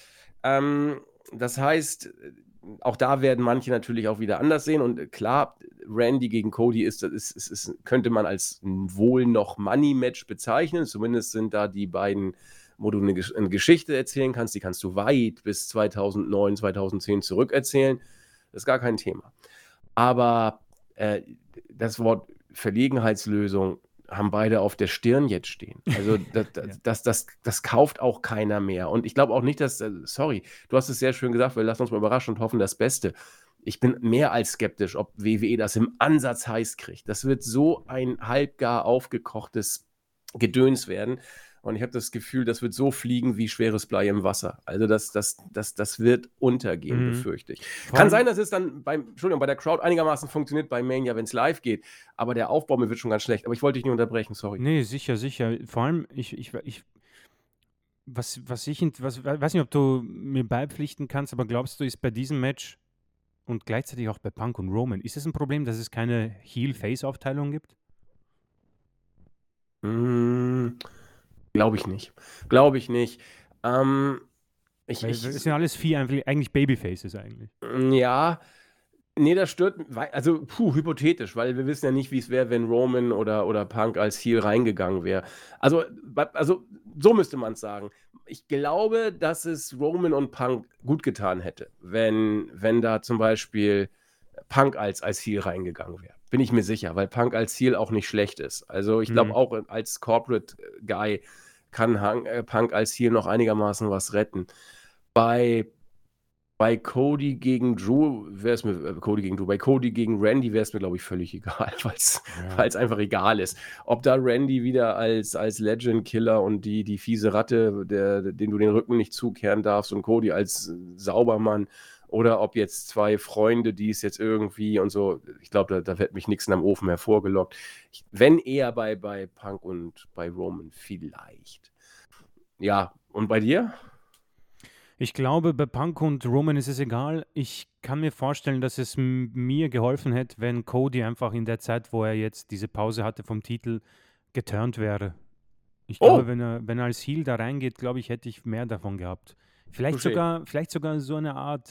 [SPEAKER 1] das heißt, auch da werden manche natürlich auch wieder anders sehen. Und klar, Randy gegen Cody könnte man als wohl noch Money-Match bezeichnen. Zumindest sind da die beiden, wo du eine Geschichte erzählen kannst, die kannst du weit bis 2009, 2010 zurückerzählen. Das ist gar kein Thema. Aber das Wort Verlegenheitslösung haben beide auf der Stirn jetzt stehen. Also das kauft auch keiner mehr. Und ich glaube auch nicht, dass, sorry, du hast es sehr schön gesagt, wir lassen uns mal überraschen und hoffen das Beste. Ich bin mehr als skeptisch, ob WWE das im Ansatz heiß kriegt. Das wird so ein halbgar aufgekochtes Gedöns werden. Und ich habe das Gefühl, das wird so fliegen wie schweres Blei im Wasser. Also das wird untergehen, befürchte ich. Kann sein, dass es dann bei der Crowd einigermaßen funktioniert bei Mania, wenn es live geht. Aber der Aufbau mir wird schon ganz schlecht. Aber ich wollte dich nicht unterbrechen, sorry.
[SPEAKER 2] Nee, sicher. Vor allem, weiß nicht, ob du mir beipflichten kannst, aber glaubst du, ist bei diesem Match und gleichzeitig auch bei Punk und Roman, ist es ein Problem, dass es keine Heel-Face-Aufteilung gibt?
[SPEAKER 1] Glaube ich nicht. Glaube ich nicht.
[SPEAKER 2] Weil es sind alles vier eigentlich Babyfaces eigentlich.
[SPEAKER 1] Ja, nee, das stört, also hypothetisch, weil wir wissen ja nicht, wie es wäre, wenn Roman oder Punk als Heel reingegangen wäre. Also so müsste man es sagen. Ich glaube, dass es Roman und Punk gut getan hätte, wenn da zum Beispiel Punk als Heel reingegangen wäre. Bin ich mir sicher, weil Punk als Heel auch nicht schlecht ist. Also ich glaube auch als Corporate Guy kann Punk als Heel noch einigermaßen was retten. Bei Cody gegen Drew wäre es mir, bei Cody gegen Randy wäre es mir, glaube ich, völlig egal, weil es einfach egal ist. Ob da Randy wieder als Legend-Killer und die fiese Ratte, den du den Rücken nicht zukehren darfst, und Cody als Saubermann, oder ob jetzt zwei Freunde, die es jetzt irgendwie und so, ich glaube, da wird mich nichts am Ofen hervorgelockt. Wenn eher bei Punk und bei Roman vielleicht. Ja, und bei dir?
[SPEAKER 2] Ich glaube, bei Punk und Roman ist es egal. Ich kann mir vorstellen, dass es mir geholfen hätte, wenn Cody einfach in der Zeit, wo er jetzt diese Pause hatte vom Titel, geturnt wäre. Ich glaube, wenn er als Heel da reingeht, glaube ich, hätte ich mehr davon gehabt. Vielleicht sogar so eine Art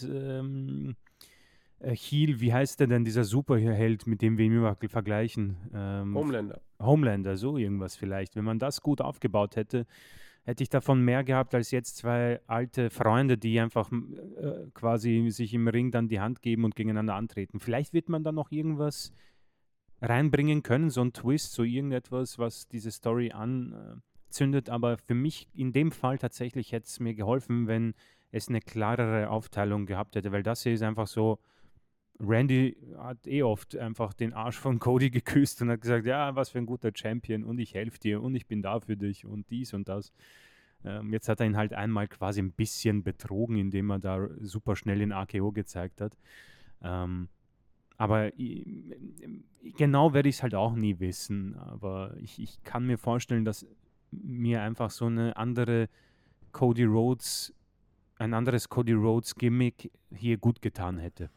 [SPEAKER 2] Heel, wie heißt der denn, dieser Superheld, mit dem wir ihn immer vergleichen? Homelander, so irgendwas vielleicht. Wenn man das gut aufgebaut hätte, hätte ich davon mehr gehabt als jetzt zwei alte Freunde, die einfach quasi sich im Ring dann die Hand geben und gegeneinander antreten. Vielleicht wird man da noch irgendwas reinbringen können, so ein Twist, so irgendetwas, was diese Story anzündet. Aber für mich in dem Fall tatsächlich hätte es mir geholfen, wenn es eine klarere Aufteilung gehabt hätte, weil das hier ist einfach so, Randy hat oft einfach den Arsch von Cody geküsst und hat gesagt, ja, was für ein guter Champion und ich helfe dir und ich bin da für dich und dies und das. Jetzt hat er ihn halt einmal quasi ein bisschen betrogen, indem er da super schnell den AKO gezeigt hat. Aber genau werde ich es halt auch nie wissen. Aber ich kann mir vorstellen, dass mir einfach so ein anderes Cody Rhodes Gimmick hier gut getan hätte.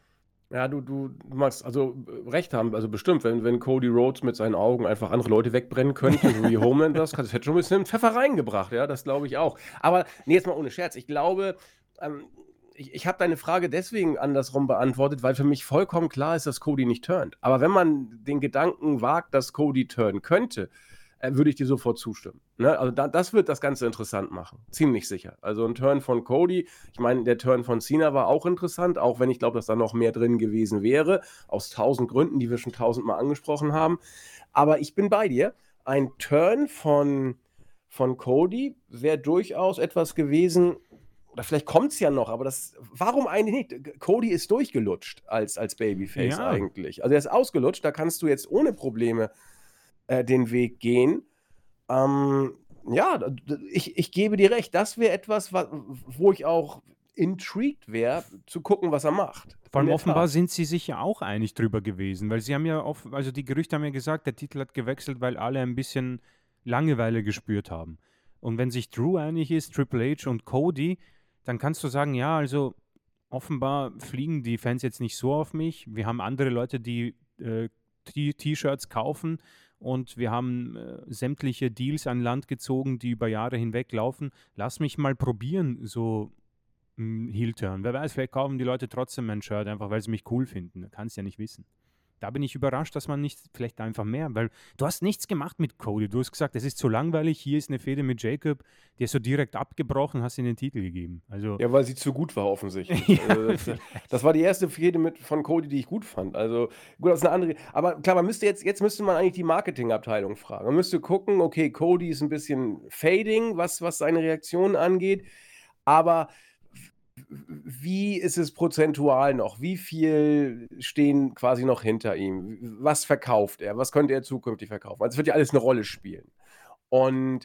[SPEAKER 1] Ja, du magst also recht haben, also bestimmt, wenn Cody Rhodes mit seinen Augen einfach andere Leute wegbrennen könnte, so wie Homeland das hätte schon ein bisschen Pfeffer reingebracht, ja, das glaube ich auch. Aber ne, jetzt mal ohne Scherz, ich glaube, ähm, ich habe deine Frage deswegen andersrum beantwortet, weil für mich vollkommen klar ist, dass Cody nicht turnt. Aber wenn man den Gedanken wagt, dass Cody turnen könnte, würde ich dir sofort zustimmen. Ne? Also das wird das Ganze interessant machen. Ziemlich sicher. Also ein Turn von Cody, ich meine, der Turn von Cena war auch interessant, auch wenn ich glaube, dass da noch mehr drin gewesen wäre, aus 1000 Gründen, die wir schon 1000-mal angesprochen haben. Aber ich bin bei dir. Ein Turn von Cody wäre durchaus etwas gewesen, oder vielleicht kommt es ja noch, aber warum eigentlich nicht? Cody ist durchgelutscht als Babyface
[SPEAKER 2] Ja,
[SPEAKER 1] eigentlich. Also er ist ausgelutscht, da kannst du jetzt ohne Probleme den Weg gehen. Ähm, ja, ich gebe dir recht, das wäre etwas, wo ich auch intrigued wäre, zu gucken, was er macht.
[SPEAKER 2] vor
[SPEAKER 1] In
[SPEAKER 2] allem
[SPEAKER 1] der
[SPEAKER 2] offenbar
[SPEAKER 1] Tat.
[SPEAKER 2] sind sie sich ja auch einig drüber gewesen, weil sie haben ja also die Gerüchte haben ja gesagt, der Titel hat gewechselt, weil alle ein bisschen Langeweile gespürt haben. Und wenn sich Drew einig ist, Triple H und Cody, dann kannst du sagen, ja, also offenbar fliegen die Fans jetzt nicht so auf mich. Wir haben andere Leute, die T-Shirts kaufen und wir haben sämtliche Deals an Land gezogen, die über Jahre hinweg laufen. Lass mich mal probieren, so Heel-Turn. Wer weiß, vielleicht kaufen die Leute trotzdem mein Shirt, einfach weil sie mich cool finden. Kannst ja nicht wissen. Da bin ich überrascht, dass man nicht vielleicht einfach mehr, weil du hast nichts gemacht mit Cody. Du hast gesagt, es ist zu langweilig, hier ist eine Fehde mit Jacob, die ist so direkt abgebrochen, hast ihm den Titel gegeben. Also,
[SPEAKER 1] Ja, weil sie zu gut war offensichtlich.
[SPEAKER 2] ja,
[SPEAKER 1] Also das
[SPEAKER 2] vielleicht.
[SPEAKER 1] war die erste Fehde von Cody, die ich gut fand. Also gut, das ist eine andere. Aber klar, jetzt müsste man eigentlich die Marketingabteilung fragen. Man müsste gucken, okay, Cody ist ein bisschen fading, was seine Reaktionen angeht. Aber wie ist es prozentual noch? Wie viel stehen quasi noch hinter ihm? Was verkauft er? Was könnte er zukünftig verkaufen? Also es wird ja alles eine Rolle spielen. Und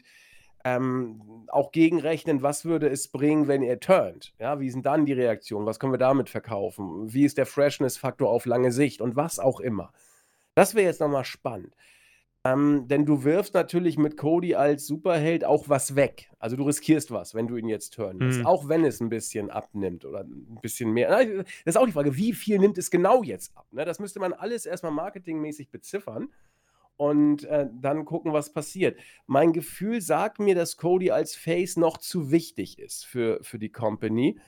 [SPEAKER 1] auch gegenrechnen, was würde es bringen, wenn er turnt? Ja, wie sind dann die Reaktionen? Was können wir damit verkaufen? Wie ist der Freshness-Faktor auf lange Sicht und was auch immer? Das wäre jetzt nochmal spannend. Denn du wirfst natürlich mit Cody als Superheld auch was weg. Also du riskierst was, wenn du ihn jetzt turnen lässt.
[SPEAKER 2] Hm.
[SPEAKER 1] Auch wenn es ein bisschen abnimmt oder ein bisschen mehr. Das ist auch die Frage, wie viel nimmt es genau jetzt ab? Ne? Das müsste man alles erstmal marketingmäßig beziffern und dann gucken, was passiert. Mein Gefühl sagt mir, dass Cody als Face noch zu wichtig ist für die Company.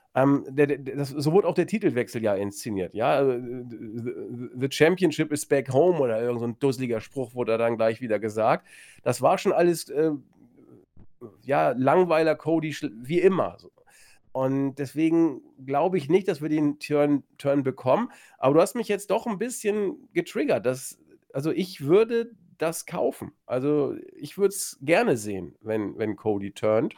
[SPEAKER 1] So wurde auch der Titelwechsel ja inszeniert. Ja, the Championship is back home oder irgend so ein dusseliger Spruch wurde dann gleich wieder gesagt. Das war schon alles, ja, Langweiler Cody, wie immer. So. Und deswegen glaube ich nicht, dass wir den Turn bekommen. Aber du hast mich jetzt doch ein bisschen getriggert. Also ich würde das kaufen. Also ich würde es gerne sehen, wenn Cody turnt.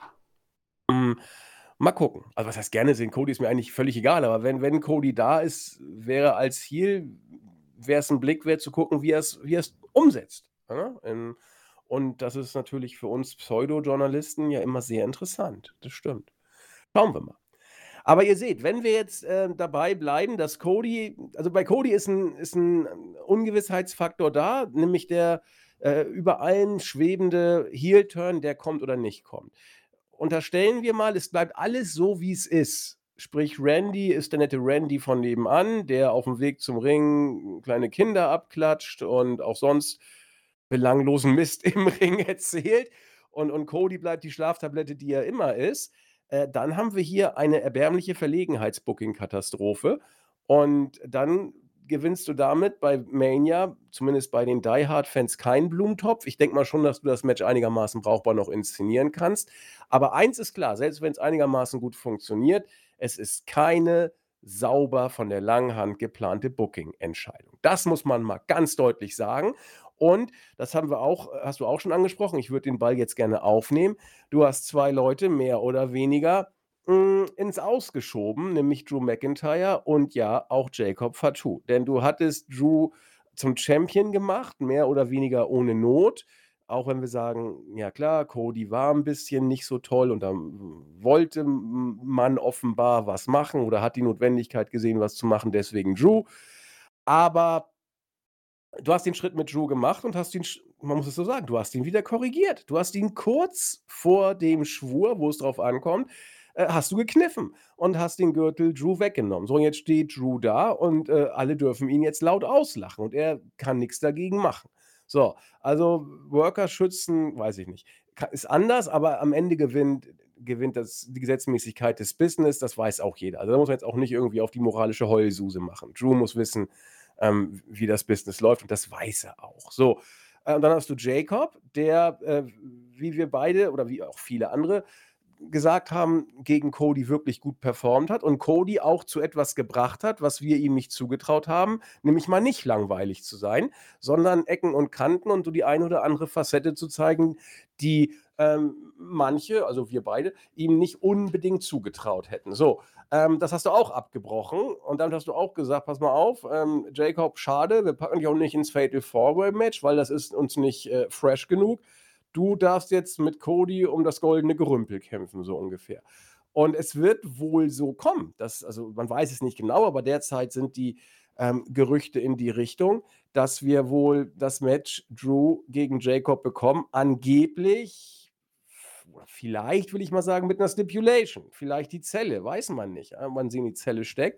[SPEAKER 1] Mal gucken. Also was heißt gerne sehen? Cody ist mir eigentlich völlig egal, aber wenn Cody da ist, wäre als Heel, wäre es ein Blick wert zu gucken, wie er es umsetzt. Ja? Und das ist natürlich für uns Pseudo-Journalisten ja immer sehr interessant. Das stimmt. Schauen wir mal. Aber ihr seht, wenn wir jetzt dabei bleiben, dass Cody, also bei Cody ist ein Ungewissheitsfaktor da, nämlich der über allen schwebende Heel-Turn, der kommt oder nicht kommt. Unterstellen wir mal, es bleibt alles so, wie es ist. Sprich, Randy ist der nette Randy von nebenan, der auf dem Weg zum Ring kleine Kinder abklatscht und auch sonst belanglosen Mist im Ring erzählt. Und Cody bleibt die Schlaftablette, die er immer ist. Dann haben wir hier eine erbärmliche Verlegenheits-Booking-Katastrophe. Und dann gewinnst du damit bei Mania, zumindest bei den Die Hard-Fans, keinen Blumentopf. Ich denke mal schon, dass du das Match einigermaßen brauchbar noch inszenieren kannst. Aber eins ist klar, selbst wenn es einigermaßen gut funktioniert, es ist keine sauber von der langen Hand geplante Booking-Entscheidung. Das muss man mal ganz deutlich sagen. Und das hast du auch schon angesprochen. Ich würde den Ball jetzt gerne aufnehmen. Du hast zwei Leute mehr oder weniger ins Aus geschoben, nämlich Drew McIntyre und ja, auch Jacob Fatu. Denn du hattest Drew zum Champion gemacht, mehr oder weniger ohne Not. Auch wenn wir sagen, ja klar, Cody war ein bisschen nicht so toll und dann wollte man offenbar was machen oder hat die Notwendigkeit gesehen, was zu machen, deswegen Drew. Aber du hast den Schritt mit Drew gemacht und hast ihn, man muss es so sagen, du hast ihn wieder korrigiert. Du hast ihn kurz vor dem Schwur, wo es drauf ankommt, hast du gekniffen und hast den Gürtel Drew weggenommen. So, und jetzt steht Drew da und alle dürfen ihn jetzt laut auslachen und er kann nichts dagegen machen. So, also Worker schützen, weiß ich nicht. Ist anders, aber am Ende gewinnt die Gesetzmäßigkeit des Business, das weiß auch jeder. Also da muss man jetzt auch nicht irgendwie auf die moralische Heulsuse machen. Drew muss wissen, wie das Business läuft und das weiß er auch. So, und dann hast du Jacob, der, wie wir beide oder wie auch viele andere gesagt haben, gegen Cody wirklich gut performt hat und Cody auch zu etwas gebracht hat, was wir ihm nicht zugetraut haben, nämlich mal nicht langweilig zu sein, sondern Ecken und Kanten und so die eine oder andere Facette zu zeigen, die manche, also wir beide, ihm nicht unbedingt zugetraut hätten. So, das hast du auch abgebrochen und dann hast du auch gesagt, pass mal auf, Jacob, schade, wir packen dich auch nicht ins Fatal 4-Way-Match, weil das ist uns nicht fresh genug. Du darfst jetzt mit Cody um das goldene Gerümpel kämpfen, so ungefähr. Und es wird wohl so kommen. Also man weiß es nicht genau, aber derzeit sind die Gerüchte in die Richtung, dass wir wohl das Match Drew gegen Jacob bekommen. Angeblich, oder vielleicht will ich mal sagen, mit einer Stipulation. Vielleicht die Zelle, weiß man nicht, wann sie in die Zelle steckt.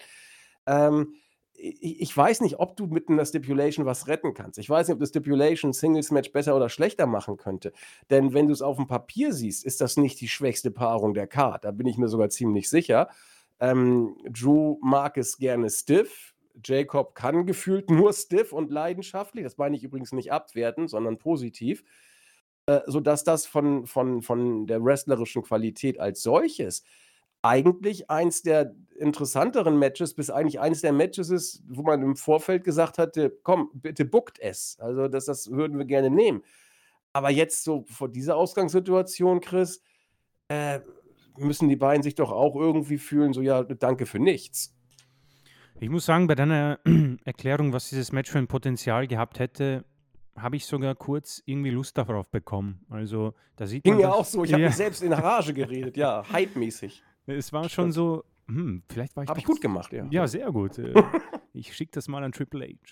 [SPEAKER 1] Ich weiß nicht, ob du mit einer Stipulation was retten kannst. Ich weiß nicht, ob eine Stipulation ein Singles-Match besser oder schlechter machen könnte. Denn wenn du es auf dem Papier siehst, ist das nicht die schwächste Paarung der Card. Da bin ich mir sogar ziemlich sicher. Drew mag es gerne stiff. Jacob kann gefühlt nur stiff und leidenschaftlich. Das meine ich übrigens nicht abwertend, sondern positiv. Sodass das von der wrestlerischen Qualität als solches eigentlich eins der interessanteren Matches, bis eigentlich eines der Matches ist, wo man im Vorfeld gesagt hatte, komm, bitte bookt es. Also das würden wir gerne nehmen. Aber jetzt so vor dieser Ausgangssituation, Chris, müssen die beiden sich doch auch irgendwie fühlen, so ja, danke für nichts.
[SPEAKER 2] Ich muss sagen, bei deiner Erklärung, was dieses Match für ein Potenzial gehabt hätte, habe ich sogar kurz irgendwie Lust darauf bekommen. Also da sieht
[SPEAKER 1] Ging
[SPEAKER 2] man
[SPEAKER 1] mir
[SPEAKER 2] das.
[SPEAKER 1] auch so, ich habe
[SPEAKER 2] Ja,
[SPEAKER 1] mich selbst in Rage geredet, ja, hype-mäßig.
[SPEAKER 2] es war schon so, vielleicht war ich
[SPEAKER 1] Habe ich
[SPEAKER 2] doch
[SPEAKER 1] gut gemacht, ja.
[SPEAKER 2] Ja, sehr gut. Ich schicke das mal an Triple H.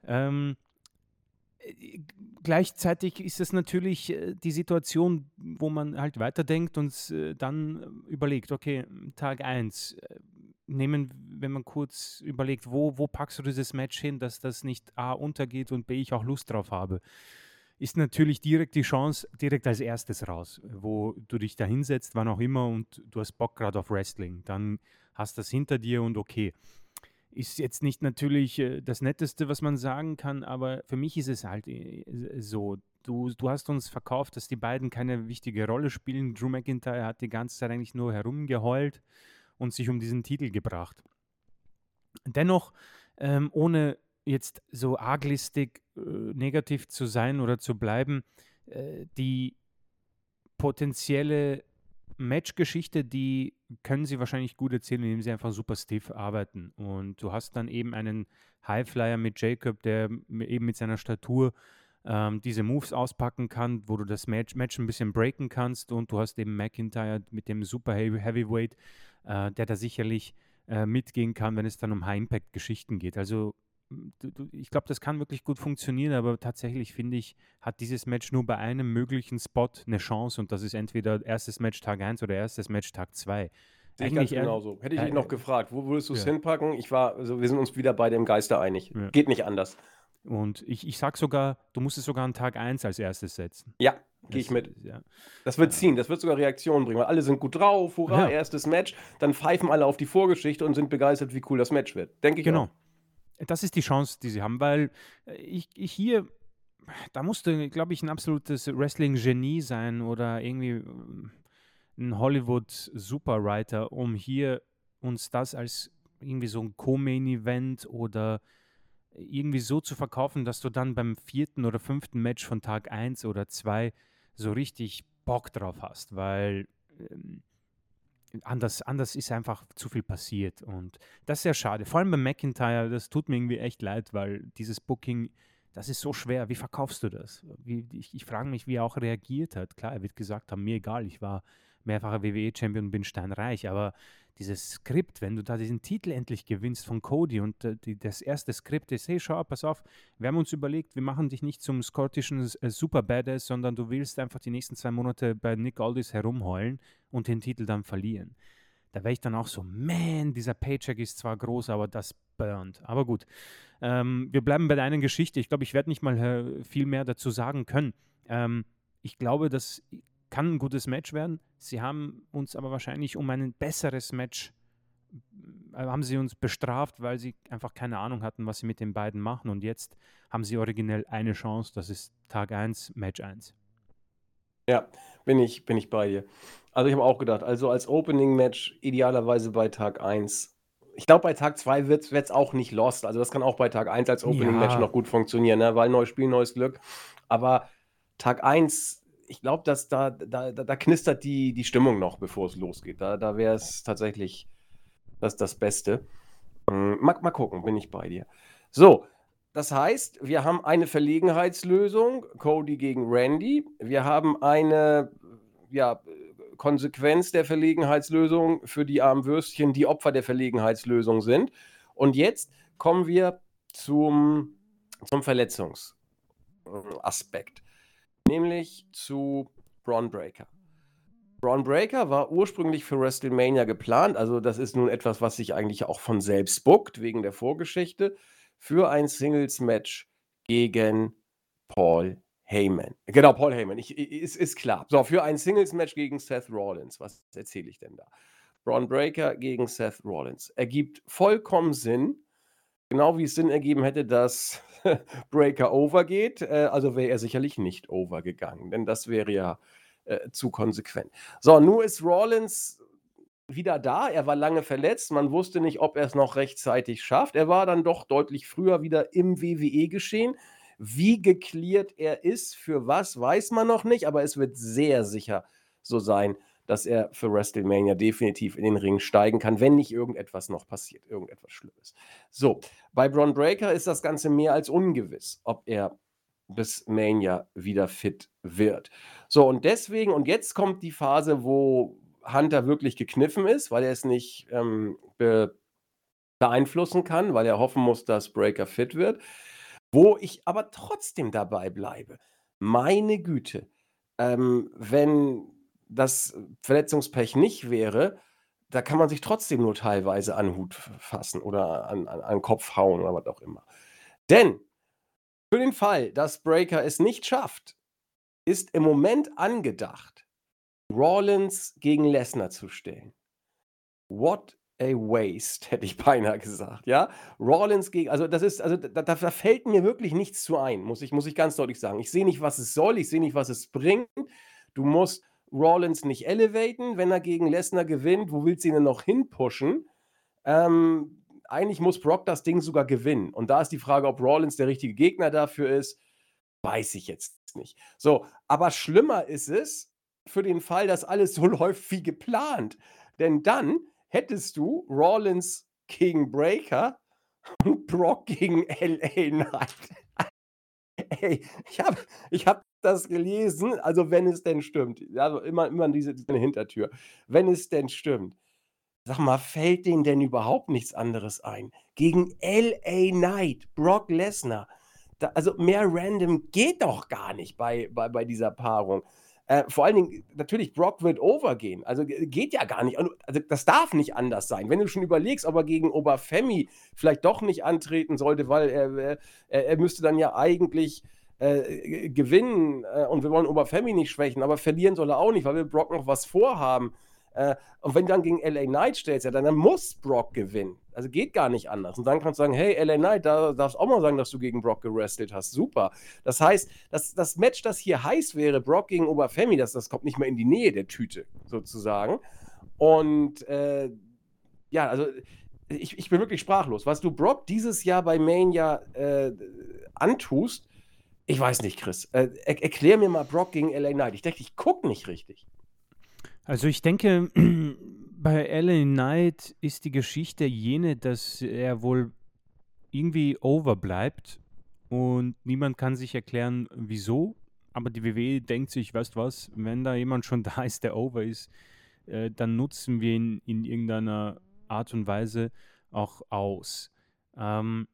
[SPEAKER 2] Gleichzeitig ist es natürlich die Situation, wo man halt weiterdenkt und dann überlegt, okay, Tag 1, wenn man kurz überlegt, wo packst du dieses Match hin, dass das nicht A untergeht und B ich auch Lust drauf habe, ist natürlich direkt die Chance, direkt als erstes raus, wo du dich da hinsetzt, wann auch immer und du hast Bock gerade auf Wrestling. Dann hast das hinter dir und okay. Ist jetzt nicht natürlich das Netteste, was man sagen kann, aber für mich ist es halt so. Du hast uns verkauft, dass die beiden keine wichtige Rolle spielen. Drew McIntyre hat die ganze Zeit eigentlich nur herumgeheult und sich um diesen Titel gebracht. Dennoch, ohne jetzt so arglistig negativ zu sein oder zu bleiben, die potenzielle Matchgeschichte, die können sie wahrscheinlich gut erzählen, indem sie einfach super stiff arbeiten. Und du hast dann eben einen Highflyer mit Jacob, der eben mit seiner Statur diese Moves auspacken kann, wo du das Match ein bisschen breaken kannst. Und du hast eben McIntyre mit dem Super Heavyweight, der da sicherlich mitgehen kann, wenn es dann um High-Impact-Geschichten geht. Also ich glaube, das kann wirklich gut funktionieren, aber tatsächlich finde ich, hat dieses Match nur bei einem möglichen Spot eine Chance und das ist entweder erstes Match Tag 1 oder erstes Match Tag 2.
[SPEAKER 1] Sehe ich ganz genauso. Hätte ich ihn noch gefragt, wo würdest du es
[SPEAKER 2] ja.
[SPEAKER 1] hinpacken? Also wir sind uns wieder beide im Geiste einig.
[SPEAKER 2] Ja.
[SPEAKER 1] Geht nicht anders.
[SPEAKER 2] Und ich sag sogar, du musst es sogar an Tag 1 als erstes setzen.
[SPEAKER 1] Ja, gehe ich mit.
[SPEAKER 2] Ja.
[SPEAKER 1] Das wird ziehen, das wird sogar Reaktionen bringen, weil alle sind gut drauf, hurra,
[SPEAKER 2] Ja.
[SPEAKER 1] erstes Match, dann pfeifen alle auf die Vorgeschichte und sind begeistert, wie cool das Match wird. Denke ich
[SPEAKER 2] Genau.
[SPEAKER 1] auch.
[SPEAKER 2] Das ist die Chance, die sie haben, weil da musste, glaube ich, ein absolutes Wrestling-Genie sein oder irgendwie ein Hollywood-Superwriter, um hier uns das als irgendwie so ein Co-Main-Event oder irgendwie so zu verkaufen, dass du dann beim 4. oder 5. Match von Tag 1 oder 2 so richtig Bock drauf hast, weil anders ist einfach zu viel passiert und das ist sehr schade. Vor allem bei McIntyre, das tut mir irgendwie echt leid, weil dieses Booking, das ist so schwer. Wie verkaufst du das? Ich frage mich, wie er auch reagiert hat. Klar, er wird gesagt haben, mir egal, ich war mehrfacher WWE-Champion und bin steinreich, aber dieses Skript, wenn du da diesen Titel endlich gewinnst von Cody und das erste Skript ist, hey, schau, pass auf, wir haben uns überlegt, wir machen dich nicht zum skottischen Super Badass, sondern du willst einfach die nächsten 2 Monate bei Nick Aldis herumheulen und den Titel dann verlieren. Da wäre ich dann auch so, man, dieser Paycheck ist zwar groß, aber das burnt. Aber gut, wir bleiben bei der einen Geschichte. Ich glaube, ich werde nicht mal viel mehr dazu sagen können. Ich glaube, das kann ein gutes Match werden. Sie haben uns aber wahrscheinlich um ein besseres Match haben sie uns bestraft, weil sie einfach keine Ahnung hatten, was sie mit den beiden machen. Und jetzt haben sie originell eine Chance. Das ist Tag 1, Match 1.
[SPEAKER 1] Ja, bin ich bei dir. Also, ich habe auch gedacht, also, als Opening-Match idealerweise bei Tag 1. Ich glaube, bei Tag 2 wird's auch nicht lost. Also, das kann auch bei Tag 1 als Opening-Match
[SPEAKER 2] Ja,
[SPEAKER 1] noch gut funktionieren, ne, weil neues Spiel, neues Glück. Aber Tag 1, ich glaube, dass da knistert die Stimmung noch, bevor es losgeht. Da wäre es tatsächlich das Beste. Mal gucken, bin ich bei dir. So, das heißt, wir haben eine Verlegenheitslösung, Cody gegen Randy. Wir haben eine, ja, Konsequenz der Verlegenheitslösung für die armen Würstchen, die Opfer der Verlegenheitslösung sind. Und jetzt kommen wir zum Verletzungsaspekt, nämlich zu Bron Breakker. Bron Breakker war ursprünglich für WrestleMania geplant, also das ist nun etwas, was sich eigentlich auch von selbst bookt, wegen der Vorgeschichte, für ein Singles-Match gegen Paul Heyman. Genau, Paul Heyman, ist klar. So, für ein Singles-Match gegen Seth Rollins. Was erzähle ich denn da? Bron Breakker gegen Seth Rollins. Ergibt vollkommen Sinn, genau wie es Sinn ergeben hätte, dass Breakker overgeht. Also wäre er sicherlich nicht overgegangen, denn das wäre ja zu konsequent. So, nun ist Rollins wieder da. Er war lange verletzt. Man wusste nicht, ob er es noch rechtzeitig schafft. Er war dann doch deutlich früher wieder im WWE-Geschehen. Wie geklärt er ist, für was, weiß man noch nicht, aber es wird sehr sicher so sein, dass er für WrestleMania definitiv in den Ring steigen kann, wenn nicht irgendetwas noch passiert, irgendetwas Schlimmes. So, bei Bron Breakker ist das Ganze mehr als ungewiss, ob er bis Mania wieder fit wird. So, und deswegen, und jetzt kommt die Phase, wo Hunter wirklich gekniffen ist, weil er es nicht beeinflussen kann, weil er hoffen muss, dass Breakker fit wird. Wo ich aber trotzdem dabei bleibe. Meine Güte, wenn das Verletzungspech nicht wäre, da kann man sich trotzdem nur teilweise an 'n Hut fassen oder an 'n Kopf hauen oder was auch immer. Denn für den Fall, dass Breakker es nicht schafft, ist im Moment angedacht, Rollins gegen Lesnar zu stellen. What a waste, hätte ich beinahe gesagt, ja? Rollins gegen, also das ist, also da fällt mir wirklich nichts zu ein, muss ich ganz deutlich sagen. Ich sehe nicht, was es soll, ich sehe nicht, was es bringt. Du musst Rollins nicht elevaten, wenn er gegen Lesnar gewinnt. Wo willst du ihn denn noch hinpushen? Eigentlich muss Brock das Ding sogar gewinnen. Und da ist die Frage, ob Rollins der richtige Gegner dafür ist, weiß ich jetzt nicht. So, aber schlimmer ist es für den Fall, dass alles so läuft wie geplant. Denn dann hättest du Rollins gegen Breakker und Brock gegen LA Knight. Ey, ich habe das gelesen, also wenn es denn stimmt. Also immer diese Hintertür. Wenn es denn stimmt. Sag mal, fällt denen denn überhaupt nichts anderes ein? Gegen LA Knight, Brock Lesnar. Also mehr random geht doch gar nicht bei dieser Paarung. Vor allen Dingen, natürlich, Brock wird overgehen. Also geht ja gar nicht. Also das darf nicht anders sein. Wenn du schon überlegst, ob er gegen Obafemi vielleicht doch nicht antreten sollte, weil er müsste dann ja eigentlich gewinnen, und wir wollen Obafemi nicht schwächen, aber verlieren soll er auch nicht, weil wir Brock noch was vorhaben. Und wenn du dann gegen LA Knight stellst, ja, dann muss Brock gewinnen. Also geht gar nicht anders. Und dann kannst du sagen, hey, LA Knight, da darfst du auch mal sagen, dass du gegen Brock gewrestelt hast. Super. Das heißt, das Match, das hier heiß wäre, Brock gegen Obafemi, das kommt nicht mehr in die Nähe der Tüte, sozusagen. Und ja, also ich bin wirklich sprachlos. Was du Brock dieses Jahr bei Mania antust, ich weiß nicht, Chris. Erklär mir mal Brock gegen LA Knight. Ich denke, ich gucke nicht richtig.
[SPEAKER 2] Also ich denke, bei LA Knight ist die Geschichte jene, dass er wohl irgendwie over bleibt und niemand kann sich erklären, wieso. Aber die WWE denkt sich, weißt du was, wenn da jemand schon da ist, der over ist, dann nutzen wir ihn in irgendeiner Art und Weise auch aus. Ähm,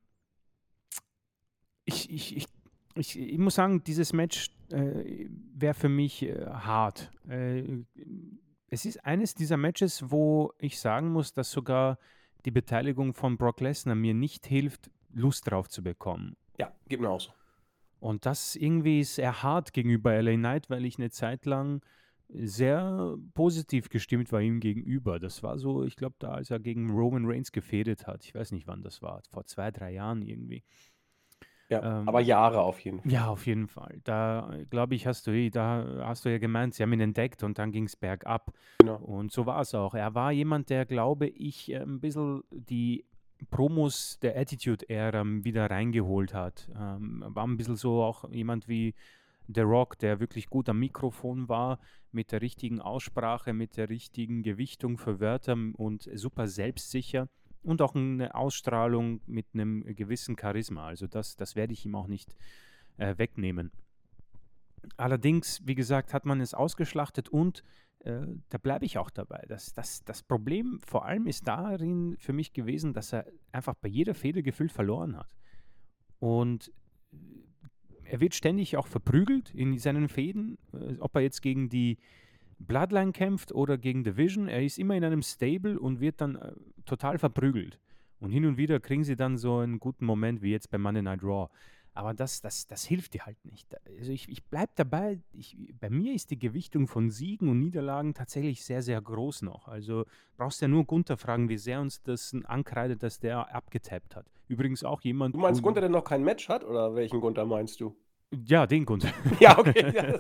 [SPEAKER 2] ich muss sagen, dieses Match wäre für mich hart. Es ist eines dieser Matches, wo ich sagen muss, dass sogar die Beteiligung von Brock Lesnar mir nicht hilft, Lust drauf zu bekommen.
[SPEAKER 1] Ja, geht mir auch so.
[SPEAKER 2] Und das irgendwie ist sehr hart gegenüber LA Knight, weil ich eine Zeit lang sehr positiv gestimmt war ihm gegenüber. Das war so, ich glaube, da als er gegen Roman Reigns gefädet hat. Ich weiß nicht, wann das war. Vor 2, 3 Jahren irgendwie.
[SPEAKER 1] Ja, aber Jahre auf jeden Fall.
[SPEAKER 2] Ja, auf jeden Fall. Da, glaube ich, da hast du ja gemeint, sie haben ihn entdeckt und dann ging es bergab.
[SPEAKER 1] Genau.
[SPEAKER 2] Und so war es auch. Er war jemand, der, glaube ich, ein bisschen die Promos der Attitude-Ära wieder reingeholt hat. War ein bisschen so auch jemand wie The Rock, der wirklich gut am Mikrofon war, mit der richtigen Aussprache, mit der richtigen Gewichtung für Wörter und super selbstsicher und auch eine Ausstrahlung mit einem gewissen Charisma. Also das werde ich ihm auch nicht wegnehmen. Allerdings, wie gesagt, hat man es ausgeschlachtet und da bleibe ich auch dabei. Das Problem vor allem ist darin für mich gewesen, dass er einfach bei jeder Fehde gefühlt verloren hat. Und er wird ständig auch verprügelt in seinen Fäden, ob er jetzt gegen die Bloodline kämpft oder gegen Division. Er ist immer in einem Stable und wird dann total verprügelt. Und hin und wieder kriegen sie dann so einen guten Moment, wie jetzt bei Monday Night Raw. Aber das hilft dir halt nicht. Also ich bleibe dabei, bei mir ist die Gewichtung von Siegen und Niederlagen tatsächlich sehr, sehr groß noch. Also brauchst ja nur Gunther fragen, wie sehr uns das ankreidet, dass der abgetappt hat. Übrigens auch jemand...
[SPEAKER 1] Du meinst Gunther, der noch kein Match hat? Oder welchen Gunther meinst du?
[SPEAKER 2] Ja, den Gunther.
[SPEAKER 1] Ja, okay. Ja,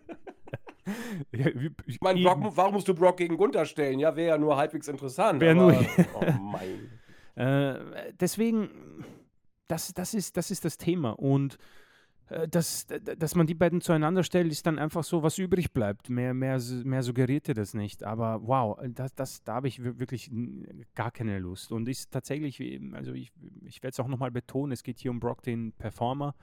[SPEAKER 2] Ja,
[SPEAKER 1] ich meine, warum musst du Brock gegen Gunther stellen? Ja, wäre ja nur halbwegs interessant.
[SPEAKER 2] Wäre nur...
[SPEAKER 1] Oh mein.
[SPEAKER 2] Deswegen, das ist das Thema. Und dass man die beiden zueinander stellt, ist dann einfach so, was übrig bleibt. Mehr suggeriert dir das nicht. Aber wow, da habe ich wirklich gar keine Lust. Und ist tatsächlich, also ich werde es auch nochmal betonen, es geht hier um Brock, den Performer.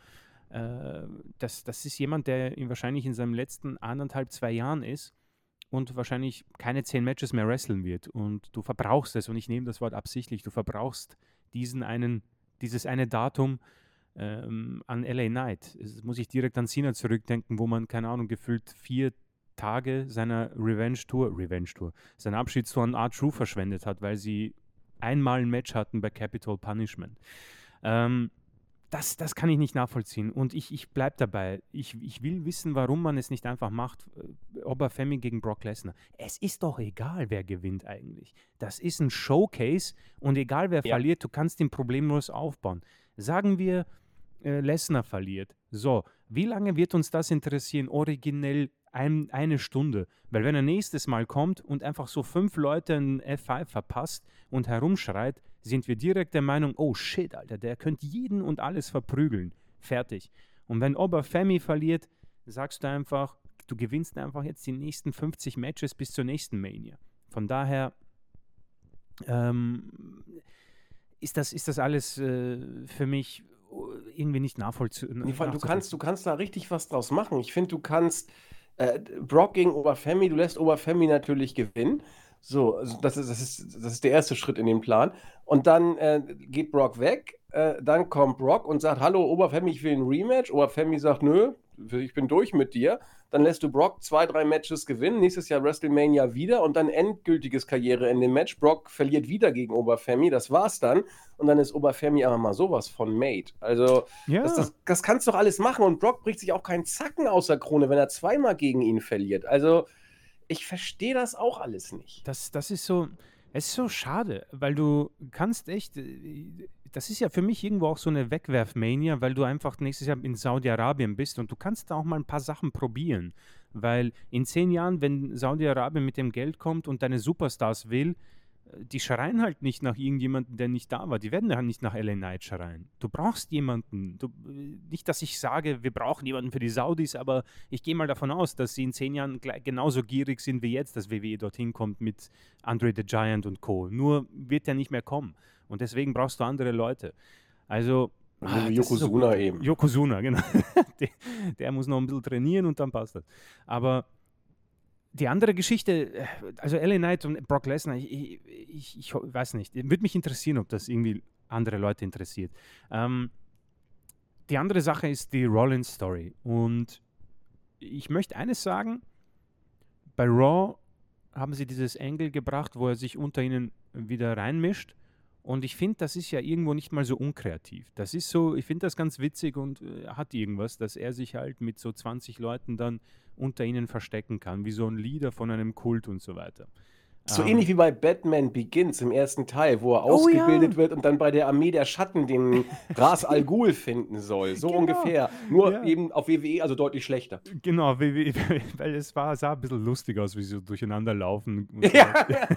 [SPEAKER 2] Das ist jemand, der wahrscheinlich in seinem letzten 1,5, 2 Jahren ist und wahrscheinlich keine 10 Matches mehr wresteln wird. Und du verbrauchst es, und ich nehme das Wort absichtlich, du verbrauchst dieses eine Datum an LA Knight. Es muss ich direkt an Cena zurückdenken, wo man, keine Ahnung, gefühlt 4 Tage seiner Revenge-Tour, seiner Abschiedstour an R-Truth verschwendet hat, weil sie einmal ein Match hatten bei Capital Punishment. Das kann ich nicht nachvollziehen und ich bleibe dabei. Ich will wissen, warum man es nicht einfach macht. Oberfemi gegen Brock Lesnar. Es ist doch egal, wer gewinnt eigentlich. Das ist ein Showcase und egal, wer verliert, du kannst ihn problemlos aufbauen. Sagen wir, Lesnar verliert. So, wie lange wird uns das interessieren? Originell eine Stunde. Weil wenn er nächstes Mal kommt und einfach so 5 Leute einen F5 verpasst und herumschreit, sind wir direkt der Meinung, oh shit, Alter, der könnte jeden und alles verprügeln. Fertig. Und wenn Oberfemi verliert, sagst du einfach, du gewinnst einfach jetzt die nächsten 50 Matches bis zur nächsten Mania. Von daher ist das alles für mich irgendwie nicht nachvollziehbar.
[SPEAKER 1] Nee, du kannst da richtig was draus machen. Ich finde, du kannst Brock gegen Oberfemi, du lässt Oberfemi natürlich gewinnen. So, also das ist der erste Schritt in den Plan. Und dann geht Brock weg, dann kommt Brock und sagt, hallo Oberfemi, ich will ein Rematch. Oberfemi sagt, nö, ich bin durch mit dir. Dann lässt du Brock 2, 3 Matches gewinnen, nächstes Jahr WrestleMania wieder und dann endgültiges Karriere in dem Match. Brock verliert wieder gegen Oberfemi, das war's dann. Und dann ist Oberfemi aber mal sowas von made. Also,
[SPEAKER 2] Ja.
[SPEAKER 1] das kannst du doch alles machen und Brock bricht sich auch keinen Zacken aus der Krone, wenn er 2-mal gegen ihn verliert. Also, ich verstehe das auch alles nicht.
[SPEAKER 2] Das ist so, es ist so schade, weil du kannst echt, das ist ja für mich irgendwo auch so eine Wegwerfmania, weil du einfach nächstes Jahr in Saudi-Arabien bist und du kannst da auch mal ein paar Sachen probieren, weil in 10 Jahren, wenn Saudi-Arabien mit dem Geld kommt und deine Superstars will, die schreien halt nicht nach irgendjemandem, der nicht da war. Die werden ja nicht nach LA Knight schreien. Du brauchst jemanden. Nicht, dass ich sage, wir brauchen jemanden für die Saudis, aber ich gehe mal davon aus, dass sie in 10 Jahren genauso gierig sind wie jetzt, dass WWE dorthin kommt mit Andre the Giant und Co. Nur wird der nicht mehr kommen. Und deswegen brauchst du andere Leute. Also
[SPEAKER 1] Yokozuna eben.
[SPEAKER 2] Yokozuna, genau. der muss noch ein bisschen trainieren und dann passt das. Aber die andere Geschichte, also LA Knight und Brock Lesnar, ich weiß nicht, würde mich interessieren, ob das irgendwie andere Leute interessiert. Die andere Sache ist die Rollins-Story. Und ich möchte eines sagen, bei Raw haben sie dieses Angle gebracht, wo er sich unter ihnen wieder reinmischt. Und ich finde, das ist ja irgendwo nicht mal so unkreativ. Das ist so, ich finde das ganz witzig und hat irgendwas, dass er sich halt mit so 20 Leuten dann unter ihnen verstecken kann, wie so ein Leader von einem Kult und so weiter.
[SPEAKER 1] So ähnlich wie bei Batman Begins im ersten Teil, wo er
[SPEAKER 2] Oh
[SPEAKER 1] ausgebildet
[SPEAKER 2] ja,
[SPEAKER 1] wird und dann bei der Armee der Schatten den Ra's al Ghul finden soll. So
[SPEAKER 2] genau.
[SPEAKER 1] ungefähr. Nur
[SPEAKER 2] Ja,
[SPEAKER 1] eben auf WWE, also deutlich schlechter.
[SPEAKER 2] genau, weil es sah ein bisschen lustig aus, wie sie so durcheinander laufen und so
[SPEAKER 1] Ja.
[SPEAKER 2] weiter.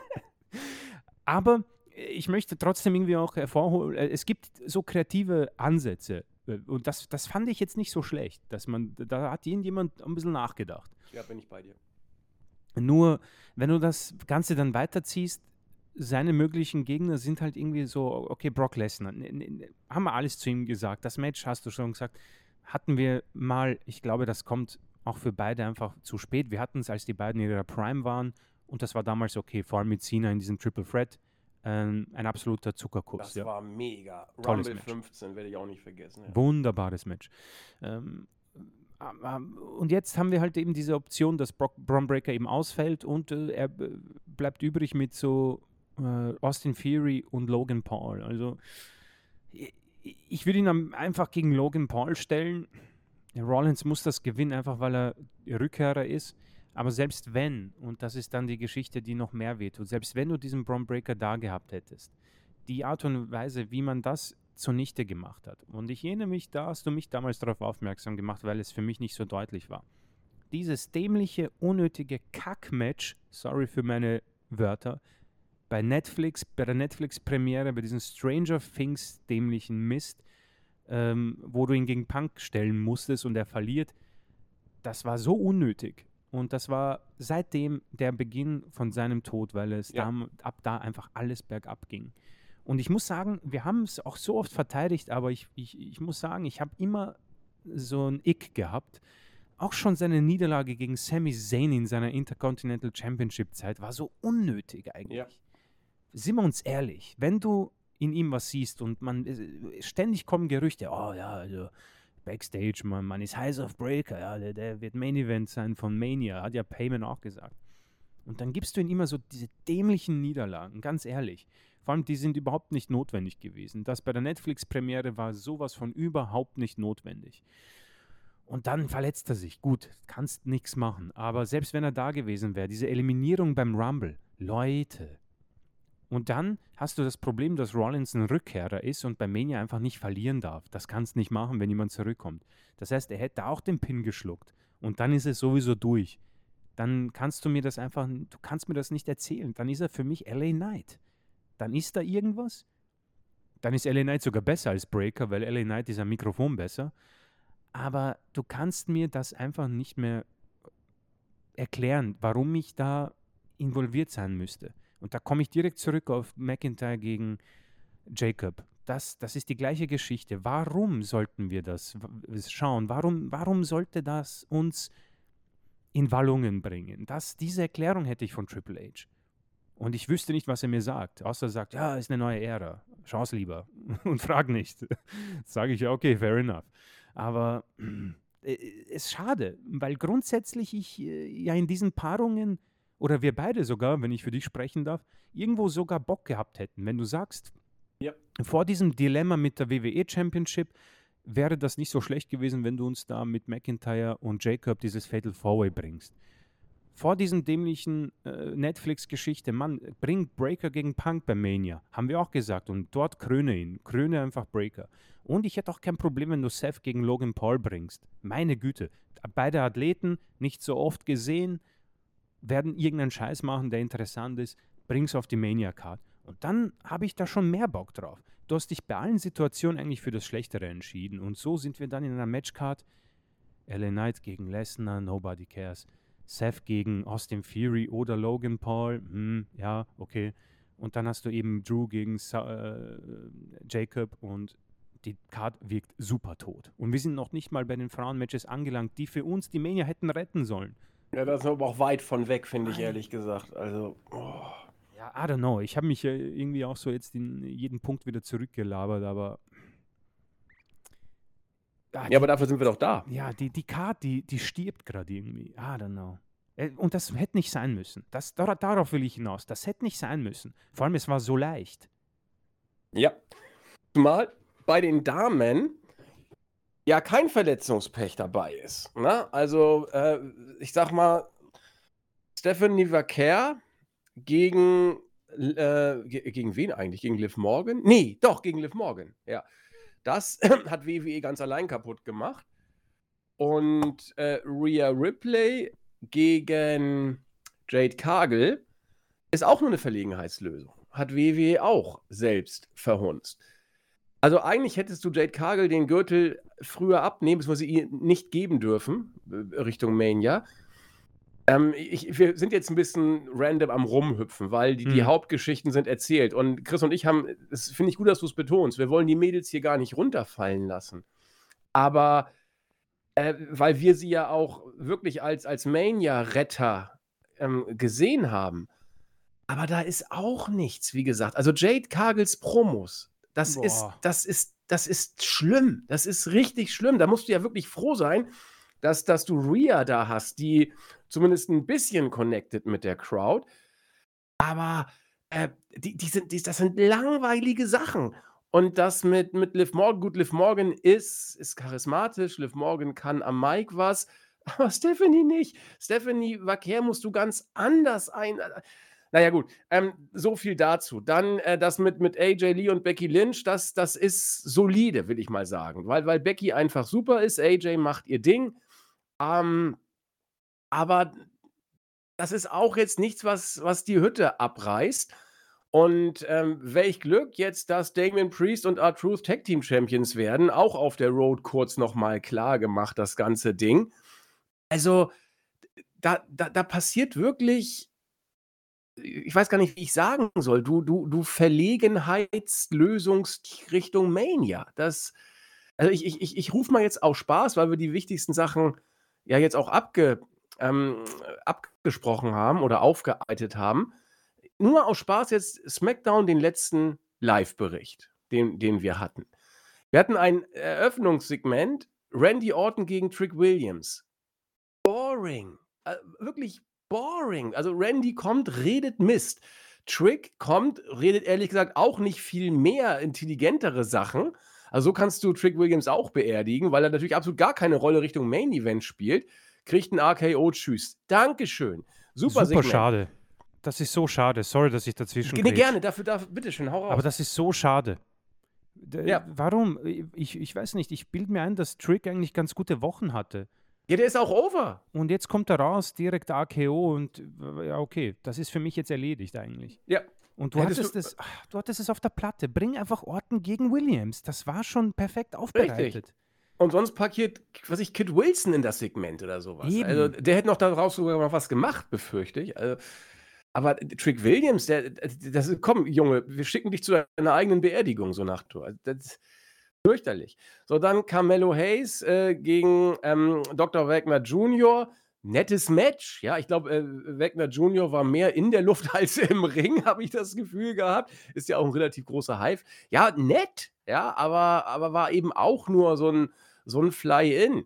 [SPEAKER 2] Aber ich möchte trotzdem irgendwie auch hervorholen, es gibt so kreative Ansätze. Und das fand ich jetzt nicht so schlecht, da hat irgendjemand ein bisschen nachgedacht.
[SPEAKER 1] Ja, bin ich bei dir.
[SPEAKER 2] Nur, wenn du das Ganze dann weiterziehst, seine möglichen Gegner sind halt irgendwie so, okay, Brock Lesnar, haben wir alles zu ihm gesagt. Das Match, hast du schon gesagt, hatten wir mal, ich glaube, das kommt auch für beide einfach zu spät. Wir hatten es, als die beiden in ihrer Prime waren und das war damals okay, vor allem mit Cena in diesem Triple Threat, ein absoluter Zuckerkuss.
[SPEAKER 1] Das war mega.
[SPEAKER 2] Tolles
[SPEAKER 1] Rumble
[SPEAKER 2] Match.
[SPEAKER 1] 15 werde ich auch nicht vergessen. Ja.
[SPEAKER 2] Wunderbares Match. Und jetzt haben wir halt eben diese Option, dass Bron Breakker eben ausfällt und er bleibt übrig mit so Austin Theory und Logan Paul. Also ich würde ihn einfach gegen Logan Paul stellen. Rollins muss das gewinnen, einfach weil er Rückkehrer ist. Aber selbst wenn, und das ist dann die Geschichte, die noch mehr wehtut, selbst wenn du diesen Bron Breakker da gehabt hättest, die Art und Weise, wie man das zunichte gemacht hat. Und ich erinnere mich, da hast du mich damals darauf aufmerksam gemacht, weil es für mich nicht so deutlich war. Dieses dämliche, unnötige Kack-Match, sorry für meine Wörter, bei der Netflix-Premiere, bei diesem Stranger Things dämlichen Mist, wo du ihn gegen Punk stellen musstest und er verliert, das war so unnötig. Und das war seitdem der Beginn von seinem Tod, weil es ab da einfach alles bergab ging. Und ich muss sagen, wir haben es auch so oft verteidigt, aber ich muss sagen, ich habe immer so ein Ick gehabt. Auch schon seine Niederlage gegen Sami Zayn in seiner Intercontinental Championship Zeit war so unnötig eigentlich.
[SPEAKER 1] Ja.
[SPEAKER 2] Sind wir uns ehrlich, wenn du in ihm was siehst und ständig kommen Gerüchte, oh ja, also Backstage, man ist heiß auf Breaker, ja, der wird Main Event sein von Mania, hat ja Payman auch gesagt. Und dann gibst du ihm immer so diese dämlichen Niederlagen, ganz ehrlich. Vor allem, die sind überhaupt nicht notwendig gewesen. Das bei der Netflix-Premiere war sowas von überhaupt nicht notwendig. Und dann verletzt er sich. Gut, kannst nichts machen. Aber selbst wenn er da gewesen wäre, diese Eliminierung beim Rumble, Leute. Und dann hast du das Problem, dass Rollins ein Rückkehrer ist und bei Mania einfach nicht verlieren darf. Das kannst du nicht machen, wenn jemand zurückkommt. Das heißt, er hätte auch den Pin geschluckt. Und dann ist es sowieso durch. Dann kannst du mir das nicht erzählen. Dann ist er für mich LA Knight. Dann ist da irgendwas. Dann ist LA Knight sogar besser als Breaker, weil LA Knight ist am Mikrofon besser. Aber du kannst mir das einfach nicht mehr erklären, warum ich da involviert sein müsste. Und da komme ich direkt zurück auf McIntyre gegen Jacob. Das ist die gleiche Geschichte. Warum sollten wir das schauen? Warum sollte das uns in Wallungen bringen? Diese Erklärung hätte ich von Triple H. Und ich wüsste nicht, was er mir sagt. Außer er sagt, ja, ist eine neue Ära. Schau's lieber. Und frag nicht. Sage ich, ja, okay, fair enough. Aber es ist schade, weil grundsätzlich ich ja in diesen Paarungen, oder wir beide sogar, wenn ich für dich sprechen darf, irgendwo sogar Bock gehabt hätten. Wenn du sagst, vor diesem Dilemma mit der WWE Championship wäre das nicht so schlecht gewesen, wenn du uns da mit McIntyre und Jacob dieses Fatal 4-Way bringst. Vor diesem dämlichen Netflix-Geschichte, Mann, bring Breaker gegen Punk bei Mania. Haben wir auch gesagt. Und dort kröne einfach Breaker. Und ich hätte auch kein Problem, wenn du Seth gegen Logan Paul bringst. Meine Güte. Beide Athleten, nicht so oft gesehen, werden irgendeinen Scheiß machen, der interessant ist. Bring's auf die Mania-Card. Und dann habe ich da schon mehr Bock drauf. Du hast dich bei allen Situationen eigentlich für das Schlechtere entschieden. Und so sind wir dann in einer Matchcard. LA Knight gegen Lesnar, nobody cares. Seth gegen Austin Theory oder Logan Paul, ja, okay. Und dann hast du eben Drew gegen Jacob und die Card wirkt super tot. Und wir sind noch nicht mal bei den Frauenmatches angelangt, die für uns die Mania hätten retten sollen.
[SPEAKER 1] Ja, das ist aber auch weit von weg, finde ich, ehrlich gesagt. Also,
[SPEAKER 2] Ja, I don't know. Ich habe mich ja irgendwie auch so jetzt in jeden Punkt wieder zurückgelabert, aber
[SPEAKER 1] ja, aber dafür sind wir doch da.
[SPEAKER 2] Ja, die Card, die stirbt gerade irgendwie. I don't know. Und das hätte nicht sein müssen. Darauf will ich hinaus. Das hätte nicht sein müssen. Vor allem, es war so leicht.
[SPEAKER 1] Ja. Zumal bei den Damen ja kein Verletzungspech dabei ist. Ne? Also, ich sag mal, Stephanie Vaquer gegen, gegen wen eigentlich? Gegen Liv Morgan? Nee, doch, gegen Liv Morgan. Ja. Das hat WWE ganz allein kaputt gemacht. Und Rhea Ripley gegen Jade Cargill ist auch nur eine Verlegenheitslösung. Hat WWE auch selbst verhunzt. Also eigentlich hättest du Jade Cargill den Gürtel früher abnehmen, beziehungsweise ihr nicht geben dürfen, Richtung Mania. Wir sind jetzt ein bisschen random am Rumhüpfen, weil die Hauptgeschichten sind erzählt. Und Chris und ich haben, das finde ich gut, dass du es betonst, wir wollen die Mädels hier gar nicht runterfallen lassen. Aber weil wir sie ja auch wirklich als Mania-Retter gesehen haben. Aber da ist auch nichts, wie gesagt. Also Jade Cargills Promos, das ist schlimm. Das ist richtig schlimm. Da musst du ja wirklich froh sein, dass du Rhea da hast, die zumindest ein bisschen connected mit der Crowd. Aber das sind langweilige Sachen. Und das mit Liv Morgan, gut, Liv Morgan ist charismatisch, Liv Morgan kann am Mic was, aber Stephanie nicht. Stephanie Vaquer musst du ganz anders naja, gut, so viel dazu. Dann das mit AJ Lee und Becky Lynch, das ist solide, will ich mal sagen. Weil Becky einfach super ist, AJ macht ihr Ding. Aber das ist auch jetzt nichts, was die Hütte abreißt. Und welch Glück jetzt, dass Damian Priest und R-Truth Tag Team Champions werden. Auch auf der Road kurz nochmal klar gemacht, das ganze Ding. Also, da passiert wirklich, ich weiß gar nicht, wie ich sagen soll, du Verlegenheitslösungsrichtung Mania. Also ich rufe mal jetzt auf Spaß, weil wir die wichtigsten Sachen ja jetzt auch abgesprochen haben oder aufgearbeitet haben. Nur mal aus Spaß jetzt SmackDown, den letzten Live-Bericht, den wir hatten. Wir hatten ein Eröffnungssegment, Randy Orton gegen Trick Williams. Boring. Wirklich boring. Also Randy kommt, redet Mist. Trick kommt, redet ehrlich gesagt auch nicht viel mehr intelligentere Sachen. Also so kannst du Trick Williams auch beerdigen, weil er natürlich absolut gar keine Rolle Richtung Main Event spielt. Kriegt ein RKO, tschüss. Dankeschön. Super Segment.
[SPEAKER 2] Schade. Das ist so schade. Sorry, dass ich dazwischen
[SPEAKER 1] Nee, gerne, bitteschön, hau raus.
[SPEAKER 2] Aber das ist so schade.
[SPEAKER 1] Ja.
[SPEAKER 2] Warum? Ich weiß nicht, ich bilde mir ein, dass Trick eigentlich ganz gute Wochen hatte.
[SPEAKER 1] Ja, der ist auch over.
[SPEAKER 2] Und jetzt kommt er raus, direkt AKO und ja, okay, das ist für mich jetzt erledigt eigentlich.
[SPEAKER 1] Ja.
[SPEAKER 2] Und du hattest es auf der Platte. Bring einfach Orton gegen Williams. Das war schon perfekt aufbereitet.
[SPEAKER 1] Richtig. Und sonst packiert, Kid Wilson in das Segment oder sowas.
[SPEAKER 2] Eben.
[SPEAKER 1] Also der hätte noch daraus sogar noch was gemacht, befürchte ich. Also, aber Trick Williams, komm, Junge, wir schicken dich zu deiner eigenen Beerdigung, so nach Tour. Das ist fürchterlich. So, dann Carmelo Hayes gegen Dr. Wagner Jr. Nettes Match. Ja, ich glaube, Wagner Jr. war mehr in der Luft als im Ring, habe ich das Gefühl gehabt. Ist ja auch ein relativ großer Hive. Ja, nett, ja, aber war eben auch nur so ein Fly-In.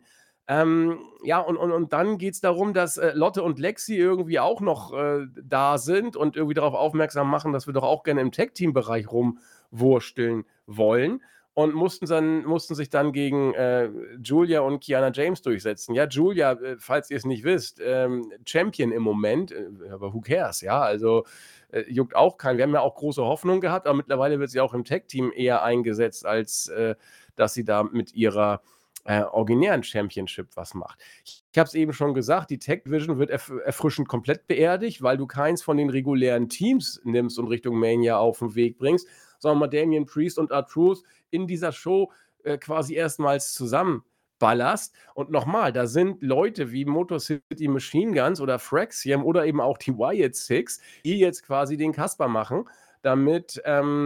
[SPEAKER 1] Ja, und dann geht es darum, dass Lotte und Lexi irgendwie auch noch da sind und irgendwie darauf aufmerksam machen, dass wir doch auch gerne im Tag-Team-Bereich rumwursteln wollen. Und mussten sich dann gegen Julia und Kiana James durchsetzen. Ja, Julia, falls ihr es nicht wisst, Champion im Moment, aber who cares, ja, also juckt auch keinen. Wir haben ja auch große Hoffnung gehabt, aber mittlerweile wird sie auch im Tag-Team eher eingesetzt, als dass sie da mit ihrer originären Championship was macht. Ich habe es eben schon gesagt, die Tag Division wird erfrischend komplett beerdigt, weil du keins von den regulären Teams nimmst und Richtung Mania auf den Weg bringst, sondern mal Damian Priest und R-Truth in dieser Show quasi erstmals zusammenballerst. Und nochmal, da sind Leute wie Motor City Machine Guns oder Fraxium oder eben auch die Wyatt Six, die jetzt quasi den Kasper machen, damit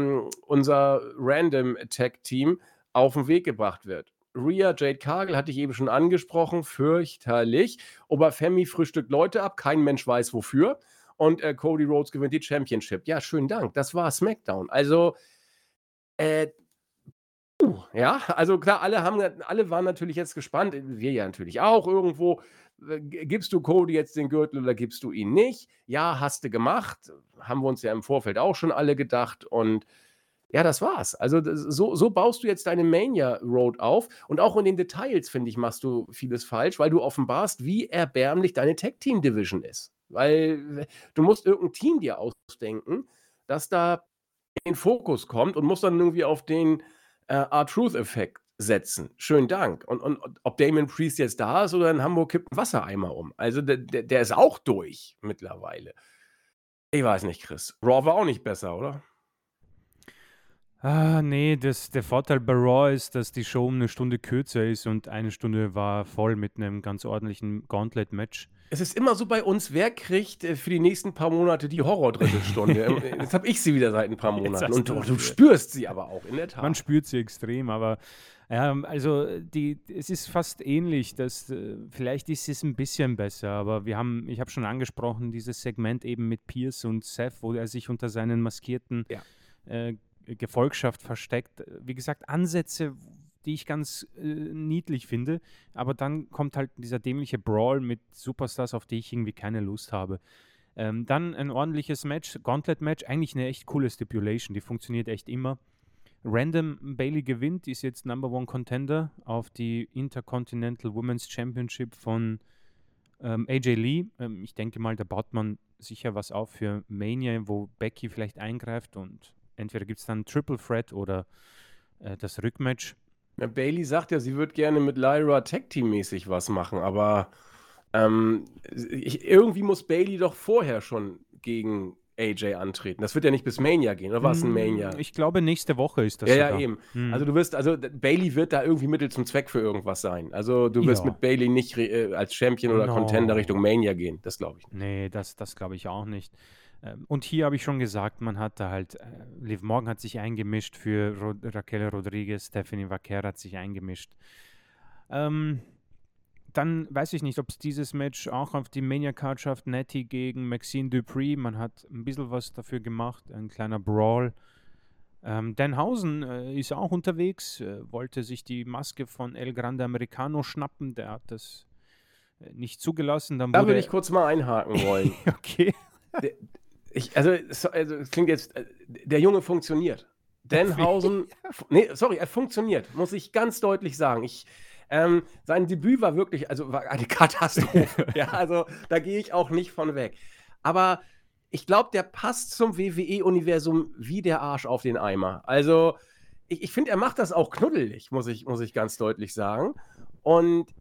[SPEAKER 1] unser Random Tag Team auf den Weg gebracht wird. Rhea, Jade Cargill hatte ich eben schon angesprochen, fürchterlich. Oberfemi frühstückt Leute ab, kein Mensch weiß wofür. Und Cody Rhodes gewinnt die Championship. Ja, schönen Dank, das war SmackDown. Also, Ja, also klar, alle waren natürlich jetzt gespannt, wir ja natürlich auch irgendwo. Gibst du Cody jetzt den Gürtel oder gibst du ihn nicht? Ja, hast du gemacht. Haben wir uns ja im Vorfeld auch schon alle gedacht und ja, das war's. Also, so baust du jetzt deine Mania Road auf und auch in den Details, finde ich, machst du vieles falsch, weil du offenbarst, wie erbärmlich deine Tag Team Division ist. Weil du musst irgendein Team dir ausdenken, das da in den Fokus kommt und musst dann irgendwie auf den R-Truth-Effekt setzen. Schönen Dank. Und ob Damien Priest jetzt da ist oder in Hamburg kippt ein Wassereimer um. Also der ist auch durch mittlerweile. Ich weiß nicht, Chris. Raw war auch nicht besser, oder?
[SPEAKER 2] Nee, der Vorteil bei Raw ist, dass die Show um eine Stunde kürzer ist und eine Stunde war voll mit einem ganz ordentlichen Gauntlet-Match.
[SPEAKER 1] Es ist immer so bei uns, wer kriegt für die nächsten paar Monate die Horror-Drittelstunde? Jetzt habe ich sie wieder seit ein paar
[SPEAKER 2] Jetzt
[SPEAKER 1] Monaten
[SPEAKER 2] hast
[SPEAKER 1] und
[SPEAKER 2] du
[SPEAKER 1] du
[SPEAKER 2] sie.
[SPEAKER 1] spürst sie aber auch, in der
[SPEAKER 2] Man
[SPEAKER 1] Tat.
[SPEAKER 2] spürt sie extrem, aber also es ist fast ähnlich, dass vielleicht ist es ein bisschen besser, aber ich habe schon angesprochen, dieses Segment eben mit Pierce und Seth, wo er sich unter seinen maskierten
[SPEAKER 1] Ja.
[SPEAKER 2] Gefolgschaft versteckt. Wie gesagt, Ansätze, die ich ganz niedlich finde, aber dann kommt halt dieser dämliche Brawl mit Superstars, auf die ich irgendwie keine Lust habe. Dann ein ordentliches Match, Gauntlet-Match, eigentlich eine echt coole Stipulation, die funktioniert echt immer. Random Bailey gewinnt, ist jetzt Number One Contender auf die Intercontinental Women's Championship von AJ Lee. Ich denke mal, da baut man sicher was auf für Mania, wo Becky vielleicht eingreift und entweder gibt es dann Triple Threat oder das Rückmatch.
[SPEAKER 1] Ja, Bailey sagt ja, sie würde gerne mit Lyra Tag-Team-mäßig was machen, aber irgendwie muss Bailey doch vorher schon gegen AJ antreten. Das wird ja nicht bis Mania gehen, oder war es ein Mania?
[SPEAKER 2] Ich glaube, nächste Woche ist das
[SPEAKER 1] Ja,
[SPEAKER 2] sogar.
[SPEAKER 1] ja, eben. Also Bailey wird da irgendwie Mittel zum Zweck für irgendwas sein. Also du wirst
[SPEAKER 2] Ja.
[SPEAKER 1] mit Bailey nicht als Champion oder
[SPEAKER 2] No.
[SPEAKER 1] Contender Richtung Mania gehen. Das glaube ich nicht.
[SPEAKER 2] Nee, das glaube ich auch nicht. Und hier habe ich schon gesagt, man hat da halt, Liv Morgan hat sich eingemischt für Raquel Rodriguez, Stephanie Vaquera hat sich eingemischt. Dann weiß ich nicht, ob es dieses Match auch auf die Mania-Card schafft. Natty gegen Maxine Dupree. Man hat ein bisschen was dafür gemacht, ein kleiner Brawl. Danhausen ist auch unterwegs, wollte sich die Maske von El Grande Americano schnappen. Der hat das nicht zugelassen. Dann
[SPEAKER 1] Da
[SPEAKER 2] wurde
[SPEAKER 1] würde ich kurz mal einhaken wollen.
[SPEAKER 2] okay.
[SPEAKER 1] Es klingt jetzt, der Junge funktioniert. Danhausen, nee, sorry, er funktioniert, muss ich ganz deutlich sagen. Sein Debüt war wirklich, war eine Katastrophe. Ja, also da gehe ich auch nicht von weg. Aber ich glaube, der passt zum WWE-Universum wie der Arsch auf den Eimer. Also ich finde, er macht das auch knuddelig, muss ich ganz deutlich sagen. Und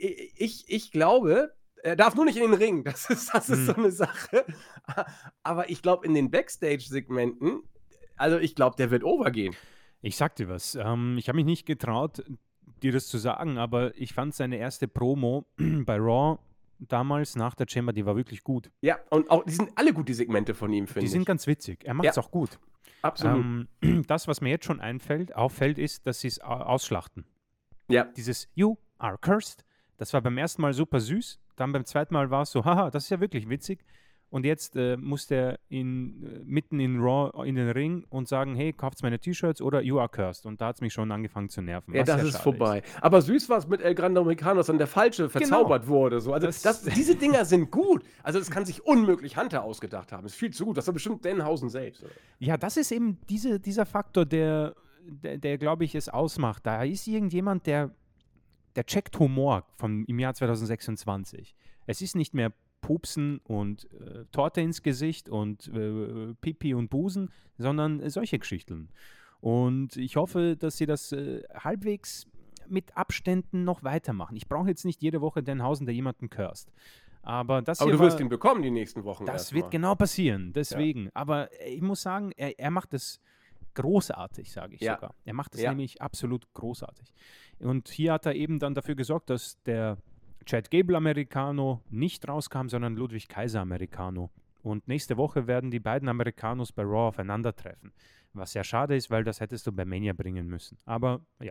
[SPEAKER 1] ich glaube, er darf nur nicht in den Ring. Das ist so eine Sache. Aber ich glaube, in den Backstage-Segmenten, also ich glaube, der wird overgehen.
[SPEAKER 2] Ich sag dir was. Ich habe mich nicht getraut, dir das zu sagen, aber ich fand seine erste Promo bei Raw damals nach der Chamber, die war wirklich gut.
[SPEAKER 1] Ja, und auch, die sind alle gut, die Segmente von ihm, finde ich.
[SPEAKER 2] Die sind ganz witzig. Er macht es auch gut.
[SPEAKER 1] Absolut.
[SPEAKER 2] Das, was mir jetzt schon auffällt, ist, dass sie es ausschlachten.
[SPEAKER 1] Ja.
[SPEAKER 2] Dieses You are cursed, das war beim ersten Mal super süß, dann beim zweiten Mal war es so, haha, das ist ja wirklich witzig. Und jetzt muss der mitten in Raw in den Ring und sagen, hey, kauft meine T-Shirts oder You are cursed. Und da hat es mich schon angefangen zu nerven.
[SPEAKER 1] Ja, das ist vorbei. Aber süß war es mit El Grande Americano, dass dann der Falsche verzaubert wurde. So. Also diese Dinger sind gut. Also das kann sich unmöglich Hunter ausgedacht haben. Ist viel zu gut. Das war bestimmt Danhausen selbst. Oder?
[SPEAKER 2] Ja, das ist eben dieser Faktor, der glaube ich, es ausmacht. Da ist irgendjemand, der checkt Humor im Jahr 2026. Es ist nicht mehr Pupsen und Torte ins Gesicht und Pipi und Busen, sondern solche Geschichten. Und ich hoffe, dass sie das halbwegs mit Abständen noch weitermachen. Ich brauche jetzt nicht jede Woche Danhausen, der jemanden cursed. Aber du
[SPEAKER 1] wirst ihn bekommen die nächsten Wochen.
[SPEAKER 2] Das wird genau passieren, deswegen. Ja. Aber ich muss sagen, er macht es großartig, sage ich sogar. Er macht es nämlich absolut großartig. Und hier hat er eben dann dafür gesorgt, dass der Chad Gable Americano nicht rauskam, sondern Ludwig Kaiser Americano. Und nächste Woche werden die beiden Americanos bei Raw aufeinandertreffen. Was sehr schade ist, weil das hättest du bei Mania bringen müssen. Aber ja.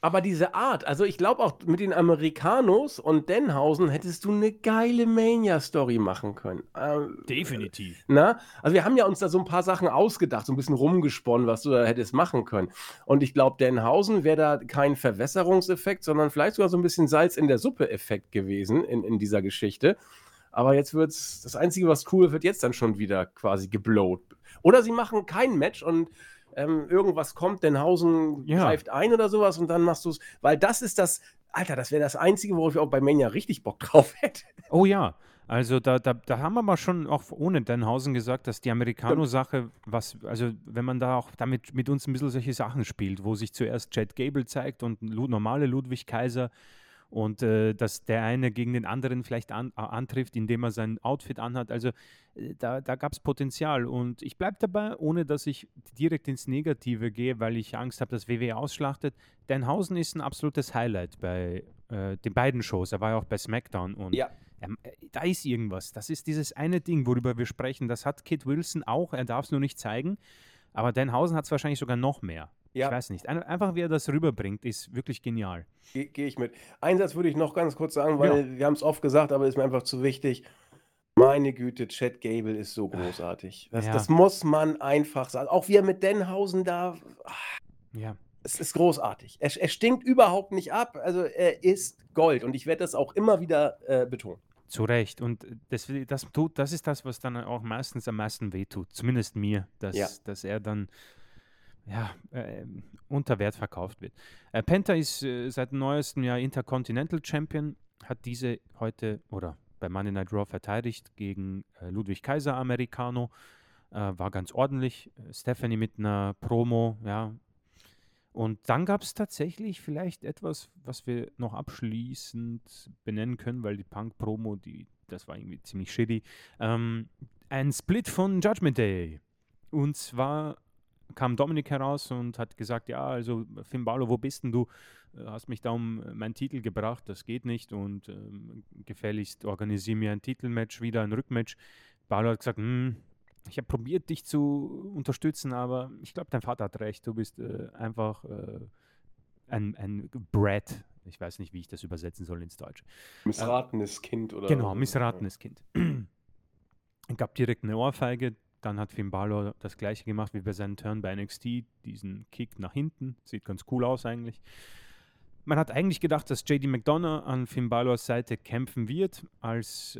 [SPEAKER 1] Aber diese Art, also ich glaube auch mit den Americanos und Danhausen hättest du eine geile Mania-Story machen können.
[SPEAKER 2] Definitiv.
[SPEAKER 1] Na? Also wir haben ja uns da so ein paar Sachen ausgedacht, so ein bisschen rumgesponnen, was du da hättest machen können. Und ich glaube, Danhausen wäre da kein Verwässerungseffekt, sondern vielleicht sogar so ein bisschen Salz in der Suppe-Effekt gewesen in dieser Geschichte. Aber jetzt wird's, das Einzige, was cool wird, jetzt dann schon wieder quasi geblowt. Oder sie machen kein Match und irgendwas kommt, Denhausen
[SPEAKER 2] Ja.
[SPEAKER 1] greift ein oder sowas und dann machst du es. Weil das ist das, Alter, das wäre das Einzige, worauf ich auch bei Mania richtig Bock drauf hätte.
[SPEAKER 2] Oh ja, also da haben wir mal schon auch ohne Denhausen gesagt, dass die Americano-Sache, also wenn man da auch damit mit uns ein bisschen solche Sachen spielt, wo sich zuerst Chad Gable zeigt und normale Ludwig Kaiser und dass der eine gegen den anderen vielleicht antrifft, indem er sein Outfit anhat. Also da gab es Potenzial und ich bleibe dabei, ohne dass ich direkt ins Negative gehe, weil ich Angst habe, dass WWE ausschlachtet. Danhausen ist ein absolutes Highlight bei den beiden Shows. Er war ja auch bei SmackDown und
[SPEAKER 1] Ja.
[SPEAKER 2] da ist irgendwas. Das ist dieses eine Ding, worüber wir sprechen. Das hat Kit Wilson auch. Er darf es nur nicht zeigen. Aber Danhausen hat es wahrscheinlich sogar noch mehr.
[SPEAKER 1] Ja.
[SPEAKER 2] Ich weiß nicht. Einfach, wie er das rüberbringt, ist wirklich genial.
[SPEAKER 1] Gehe ich mit. Einen Satz würde ich noch ganz kurz sagen, weil wir haben es oft gesagt, aber ist mir einfach zu wichtig. Meine Güte, Chad Gable ist so großartig. Das muss man einfach sagen. Auch wie er mit Denhausen da.
[SPEAKER 2] Ja.
[SPEAKER 1] Es ist großartig. Er stinkt überhaupt nicht ab. Also er ist Gold. Und ich werde das auch immer wieder betonen.
[SPEAKER 2] Zu Recht. Und das ist das, was dann auch meistens am meisten wehtut. Zumindest mir, dass er dann unter Wert verkauft wird. Penta ist seit neuestem Jahr Intercontinental Champion, hat diese heute oder bei Monday Night Raw verteidigt gegen Ludwig Kaiser Americano. War ganz ordentlich. Stephanie mit einer Promo, ja. Und dann gab es tatsächlich vielleicht etwas, was wir noch abschließend benennen können, weil die Punk-Promo, das war irgendwie ziemlich shitty. Ein Split von Judgment Day. Und zwar kam Dominik heraus und hat gesagt, ja, also Finn Balor, wo bist denn du? Hast mich da um meinen Titel gebracht, das geht nicht und gefälligst organisiere mir ein Titelmatch, wieder ein Rückmatch. Balor hat gesagt, ich habe probiert, dich zu unterstützen, aber ich glaube, dein Vater hat recht, du bist einfach ein Brat. Ich weiß nicht, wie ich das übersetzen soll ins Deutsche.
[SPEAKER 1] Missratenes Kind oder
[SPEAKER 2] Genau, missratenes Kind. Gab direkt eine Ohrfeige. Dann hat Finn Balor das gleiche gemacht wie bei seinem Turn bei NXT, diesen Kick nach hinten. Sieht ganz cool aus eigentlich. Man hat eigentlich gedacht, dass JD McDonough an Finn Balors Seite kämpfen wird, als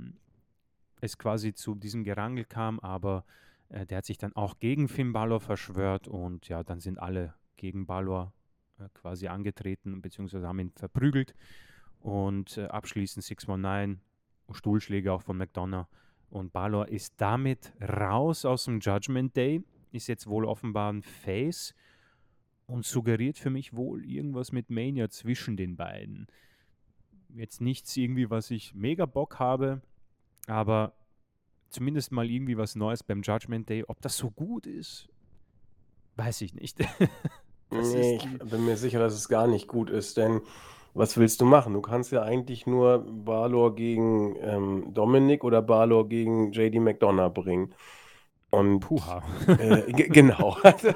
[SPEAKER 2] es quasi zu diesem Gerangel kam, aber der hat sich dann auch gegen Finn Balor verschwört und ja, dann sind alle gegen Balor quasi angetreten, beziehungsweise haben ihn verprügelt und abschließend 619, Stuhlschläge auch von McDonough. Und Balor ist damit raus aus dem Judgment Day, ist jetzt wohl offenbar ein Face und suggeriert für mich wohl irgendwas mit Mania zwischen den beiden. Jetzt nichts irgendwie, was ich mega Bock habe, aber zumindest mal irgendwie was Neues beim Judgment Day. Ob das so gut ist, weiß ich nicht.
[SPEAKER 1] Ich bin mir sicher, dass es gar nicht gut ist, denn was willst du machen? Du kannst ja eigentlich nur Balor gegen Dominik oder Balor gegen JD McDonough bringen. Und
[SPEAKER 2] Puha.
[SPEAKER 1] Genau.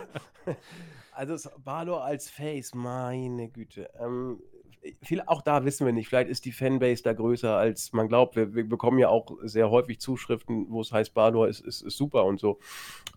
[SPEAKER 1] Also Balor als Face, meine Güte. Auch da wissen wir nicht. Vielleicht ist die Fanbase da größer, als man glaubt. Wir bekommen ja auch sehr häufig Zuschriften, wo es heißt, Balor ist super und so.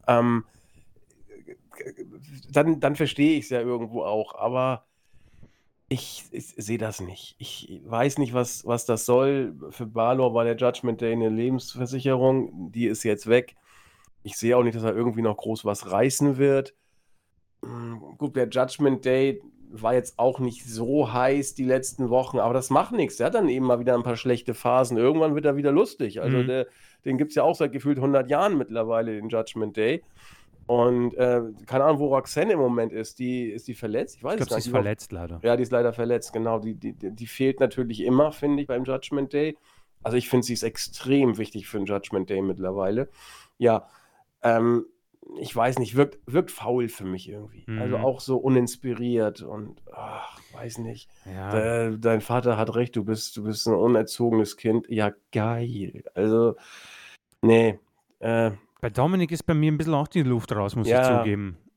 [SPEAKER 1] Dann verstehe ich es ja irgendwo auch, aber ich sehe das nicht. Ich weiß nicht, was das soll. Für Balor war der Judgment Day eine Lebensversicherung, die ist jetzt weg. Ich sehe auch nicht, dass er irgendwie noch groß was reißen wird. Gut, der Judgment Day war jetzt auch nicht so heiß die letzten Wochen, aber das macht nichts. Der hat dann eben mal wieder ein paar schlechte Phasen. Irgendwann wird er wieder lustig. Also den gibt es ja auch seit gefühlt 100 Jahren mittlerweile, den Judgment Day. Und keine Ahnung, wo Roxanne im Moment ist. Ist die verletzt? Ich weiß
[SPEAKER 2] Ich
[SPEAKER 1] es
[SPEAKER 2] glaube,
[SPEAKER 1] nicht.
[SPEAKER 2] sie ist verletzt leider.
[SPEAKER 1] Ja, die ist leider verletzt, genau. Die fehlt natürlich immer, finde ich, beim Judgment Day. Also ich finde, sie ist extrem wichtig für den Judgment Day mittlerweile. Ja, ich weiß nicht, wirkt faul für mich irgendwie. Also auch so uninspiriert und weiß nicht.
[SPEAKER 2] Ja.
[SPEAKER 1] Dein Vater hat recht, du bist ein unerzogenes Kind. Ja, geil. Also, nee.
[SPEAKER 2] Bei Dominik ist bei mir ein bisschen auch die Luft raus, muss ich
[SPEAKER 1] Ja.
[SPEAKER 2] zugeben.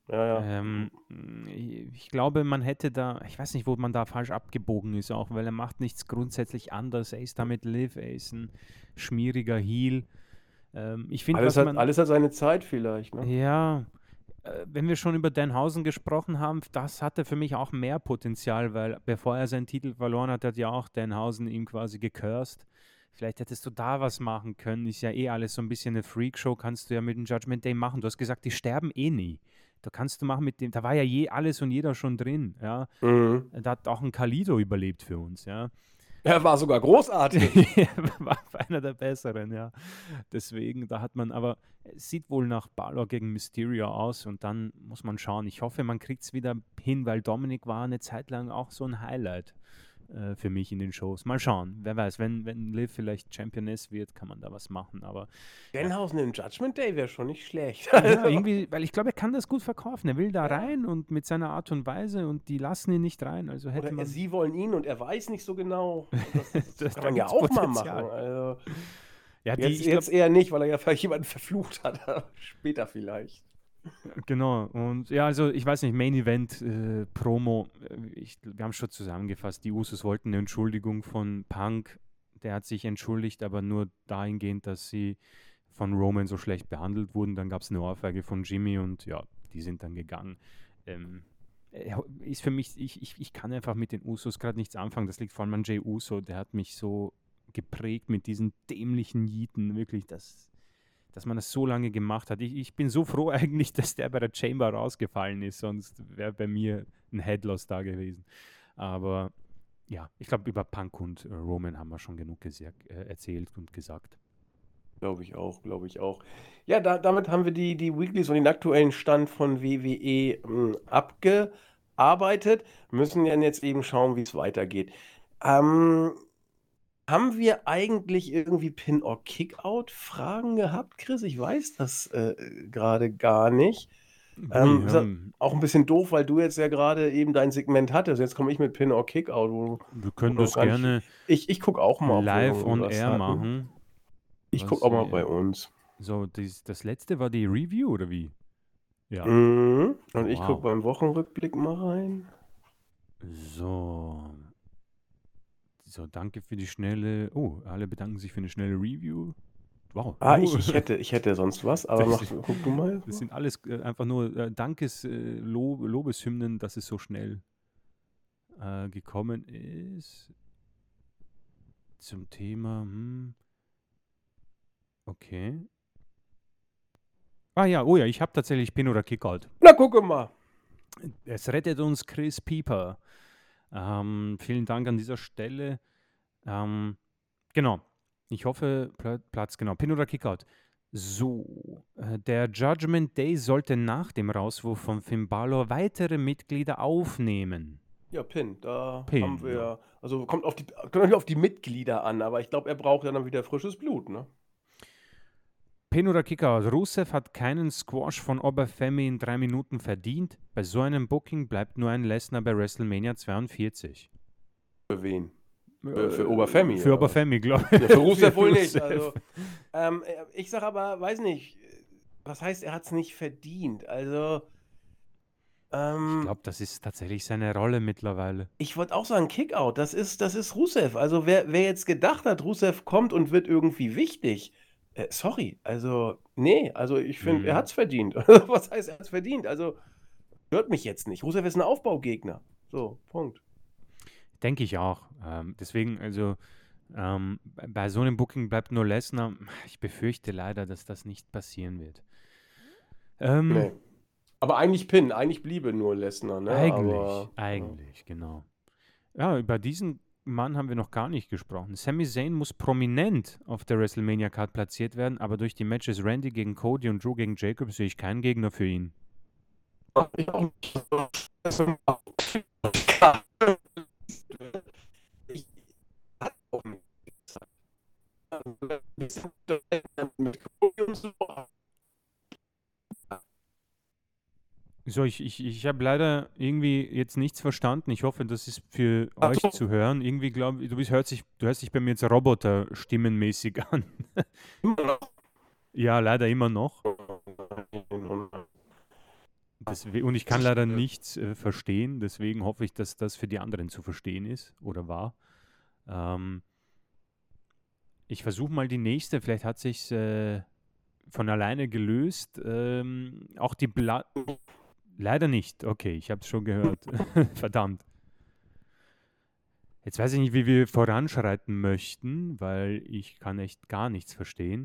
[SPEAKER 1] Ja, ja.
[SPEAKER 2] Ähm, ich glaube, man hätte da, ich weiß nicht, wo man da falsch abgebogen ist, auch weil er macht nichts grundsätzlich anders. Er ist damit Liv, er ist ein schmieriger Heel. Ich finde,
[SPEAKER 1] Alles
[SPEAKER 2] was
[SPEAKER 1] hat,
[SPEAKER 2] man,
[SPEAKER 1] alles hat seine Zeit vielleicht, ne?
[SPEAKER 2] ja, wenn wir schon über Danhausen gesprochen haben, das hatte für mich auch mehr Potenzial, weil bevor er seinen Titel verloren hat, hat ja auch Danhausen ihm quasi gecursed. Vielleicht hättest du da was machen können. Ist ja eh alles so ein bisschen eine Freakshow, kannst du ja mit dem Judgment Day machen. Du hast gesagt, die sterben eh nie. Da kannst du machen mit dem, da war ja je alles und jeder schon drin, ja.
[SPEAKER 1] Mhm.
[SPEAKER 2] Da hat auch ein Kalido überlebt für uns, ja.
[SPEAKER 1] Er war sogar großartig.
[SPEAKER 2] War einer der besseren, ja. Deswegen, da hat man, aber es sieht wohl nach Balor gegen Mysterio aus und dann muss man schauen. Ich hoffe, man kriegt es wieder hin, weil Dominik war eine Zeit lang auch so ein Highlight für mich in den Shows. Mal schauen, wer weiß, wenn Liv vielleicht Championess wird, kann man da was machen, aber ja.
[SPEAKER 1] Danhausen im Judgment Day wäre schon nicht schlecht.
[SPEAKER 2] Ja, irgendwie, weil ich glaube, er kann das gut verkaufen. Er will da
[SPEAKER 1] Ja.
[SPEAKER 2] rein und mit seiner Art und Weise und die lassen ihn nicht rein. Also hätte
[SPEAKER 1] Oder
[SPEAKER 2] man.
[SPEAKER 1] sie wollen ihn und er weiß nicht so genau. Das
[SPEAKER 2] Da
[SPEAKER 1] kann man ja
[SPEAKER 2] gibt's
[SPEAKER 1] auch mal
[SPEAKER 2] Potenzial.
[SPEAKER 1] machen. Also
[SPEAKER 2] Ja,
[SPEAKER 1] jetzt,
[SPEAKER 2] ich glaube,
[SPEAKER 1] jetzt eher nicht, weil er ja vielleicht jemanden verflucht hat. Später vielleicht.
[SPEAKER 2] genau. Und ja, also ich weiß nicht, Main Event Promo, wir haben schon zusammengefasst, die Usos wollten eine Entschuldigung von Punk. Der hat sich entschuldigt, aber nur dahingehend, dass sie von Roman so schlecht behandelt wurden. Dann gab es eine Ohrfeige von Jimmy und ja, die sind dann gegangen. Ist für mich, ich kann einfach mit den Usos gerade nichts anfangen. Das liegt vor allem an Jey Uso, der hat mich so geprägt mit diesen dämlichen Jieten, wirklich, dass man das so lange gemacht hat. Ich bin so froh eigentlich, dass der bei der Chamber rausgefallen ist, sonst wäre bei mir ein Headloss da gewesen. Aber ja, ich glaube, über Punk und Roman haben wir schon genug erzählt und gesagt.
[SPEAKER 1] Glaube ich auch, glaube ich auch. Ja, damit haben wir die Weeklies und den aktuellen Stand von WWE abgearbeitet. Müssen ja jetzt eben schauen, wie es weitergeht. Haben wir eigentlich irgendwie Pin- or Kick-Out-Fragen gehabt, Chris? Ich weiß das gerade gar nicht.
[SPEAKER 2] Ui,
[SPEAKER 1] Ist auch ein bisschen doof, weil du jetzt ja gerade eben dein Segment hattest. Jetzt komme ich mit Pin- or Kick-Out.
[SPEAKER 2] wir können
[SPEAKER 1] noch
[SPEAKER 2] das
[SPEAKER 1] gar nicht-
[SPEAKER 2] gerne
[SPEAKER 1] Ich gucke auch mal, ob wir
[SPEAKER 2] live
[SPEAKER 1] irgendwie
[SPEAKER 2] on
[SPEAKER 1] was
[SPEAKER 2] air
[SPEAKER 1] hatten.
[SPEAKER 2] machen.
[SPEAKER 1] Ich gucke
[SPEAKER 2] Was
[SPEAKER 1] auch mal
[SPEAKER 2] wir-
[SPEAKER 1] bei uns.
[SPEAKER 2] So, das letzte war die Review oder wie? Ja.
[SPEAKER 1] Mhm. Und ich
[SPEAKER 2] Wow.
[SPEAKER 1] gucke beim Wochenrückblick mal rein.
[SPEAKER 2] So, danke für die schnelle. Oh, alle bedanken sich für eine schnelle Review. Wow.
[SPEAKER 1] Ich hätte sonst was, aber guck du mal.
[SPEAKER 2] Das sind alles einfach nur Lobeshymnen, dass es so schnell gekommen ist. Zum Thema. Okay. Ah ja, oh ja, ich habe tatsächlich Pin oder Kickout.
[SPEAKER 1] Na, gucke mal.
[SPEAKER 2] Es rettet uns Chris Pieper. Vielen Dank an dieser Stelle. Genau. Ich hoffe, Platz, genau. Pin oder Kickout. So, der Judgment Day sollte nach dem Rauswurf von Finn Balor weitere Mitglieder aufnehmen.
[SPEAKER 1] Ja, Pin, da
[SPEAKER 2] Pin,
[SPEAKER 1] haben wir,
[SPEAKER 2] ja.
[SPEAKER 1] also kommt natürlich auf die Mitglieder an, aber ich glaube, er braucht ja dann wieder frisches Blut, ne?
[SPEAKER 2] Pin oder Kickout. Rusev hat keinen Squash von Obafemi in 3 Minuten verdient. Bei so einem Booking bleibt nur ein Lesnar bei WrestleMania 42.
[SPEAKER 1] Für wen? Für Obafemi.
[SPEAKER 2] Für
[SPEAKER 1] oder
[SPEAKER 2] Obafemi, glaube ich.
[SPEAKER 1] was? Ja, für Rusev wohl nicht.
[SPEAKER 2] Rusev.
[SPEAKER 1] Also, ich sage aber, weiß nicht, was heißt, er hat es nicht verdient? Also,
[SPEAKER 2] Ich glaube, das ist tatsächlich seine Rolle mittlerweile.
[SPEAKER 1] ich wollte auch sagen, Kickout, das ist Rusev. Also, wer jetzt gedacht hat, Rusev kommt und wird irgendwie wichtig, sorry, also, nee, also ich finde, er hat es verdient. Was heißt, er hat es verdient? Also, hört mich jetzt nicht. Rusev ist ein Aufbaugegner. So, Punkt.
[SPEAKER 2] Denke ich auch. Deswegen, also bei so einem Booking bleibt nur Lesnar. Ich befürchte leider, dass das nicht passieren wird.
[SPEAKER 1] Nee. Aber eigentlich Pin, eigentlich bliebe nur Lesnar, ne?
[SPEAKER 2] Eigentlich, genau. Ja, über diesen Mann haben wir noch gar nicht gesprochen. Sami Zayn muss prominent auf der WrestleMania-Card platziert werden, aber durch die Matches Randy gegen Cody und Drew gegen Jacob sehe ich keinen Gegner für ihn.
[SPEAKER 1] Ich auch nicht.
[SPEAKER 2] So, ich habe leider irgendwie jetzt nichts verstanden. Ich hoffe, das ist für euch zu hören. Irgendwie glaube ich, du hörst dich bei mir jetzt Roboter-stimmenmäßig an. Ja, leider immer noch. Und ich kann
[SPEAKER 1] Das
[SPEAKER 2] leider
[SPEAKER 1] stimmt.
[SPEAKER 2] nichts verstehen, deswegen hoffe ich, dass das für die anderen zu verstehen ist oder war. Ähm, Ich versuche mal die nächste, vielleicht hat sich von alleine gelöst. Auch die leider nicht. Okay, ich habe es schon gehört. Verdammt. Jetzt weiß ich nicht, wie wir voranschreiten möchten, weil ich kann echt gar nichts verstehen.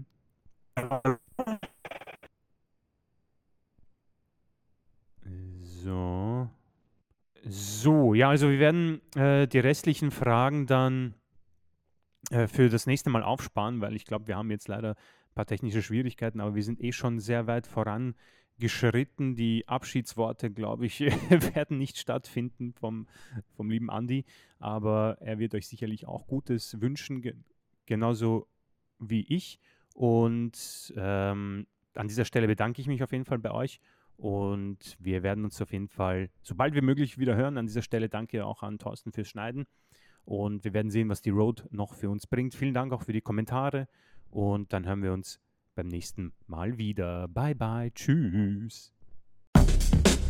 [SPEAKER 2] So. So, ja, also wir werden die restlichen Fragen dann für das nächste Mal aufsparen, weil ich glaube, wir haben jetzt leider ein paar technische Schwierigkeiten, aber wir sind eh schon sehr weit vorangeschritten. Die Abschiedsworte, glaube ich, werden nicht stattfinden vom lieben Andi, aber er wird euch sicherlich auch Gutes wünschen, genauso wie ich. Und an dieser Stelle bedanke ich mich auf jeden Fall bei euch. Und wir werden uns auf jeden Fall, sobald wir möglich, wieder hören. An dieser Stelle danke auch an Thorsten fürs Schneiden. Und wir werden sehen, was die Road noch für uns bringt. Vielen Dank auch für die Kommentare. Und dann hören wir uns beim nächsten Mal wieder. Bye, bye. Tschüss.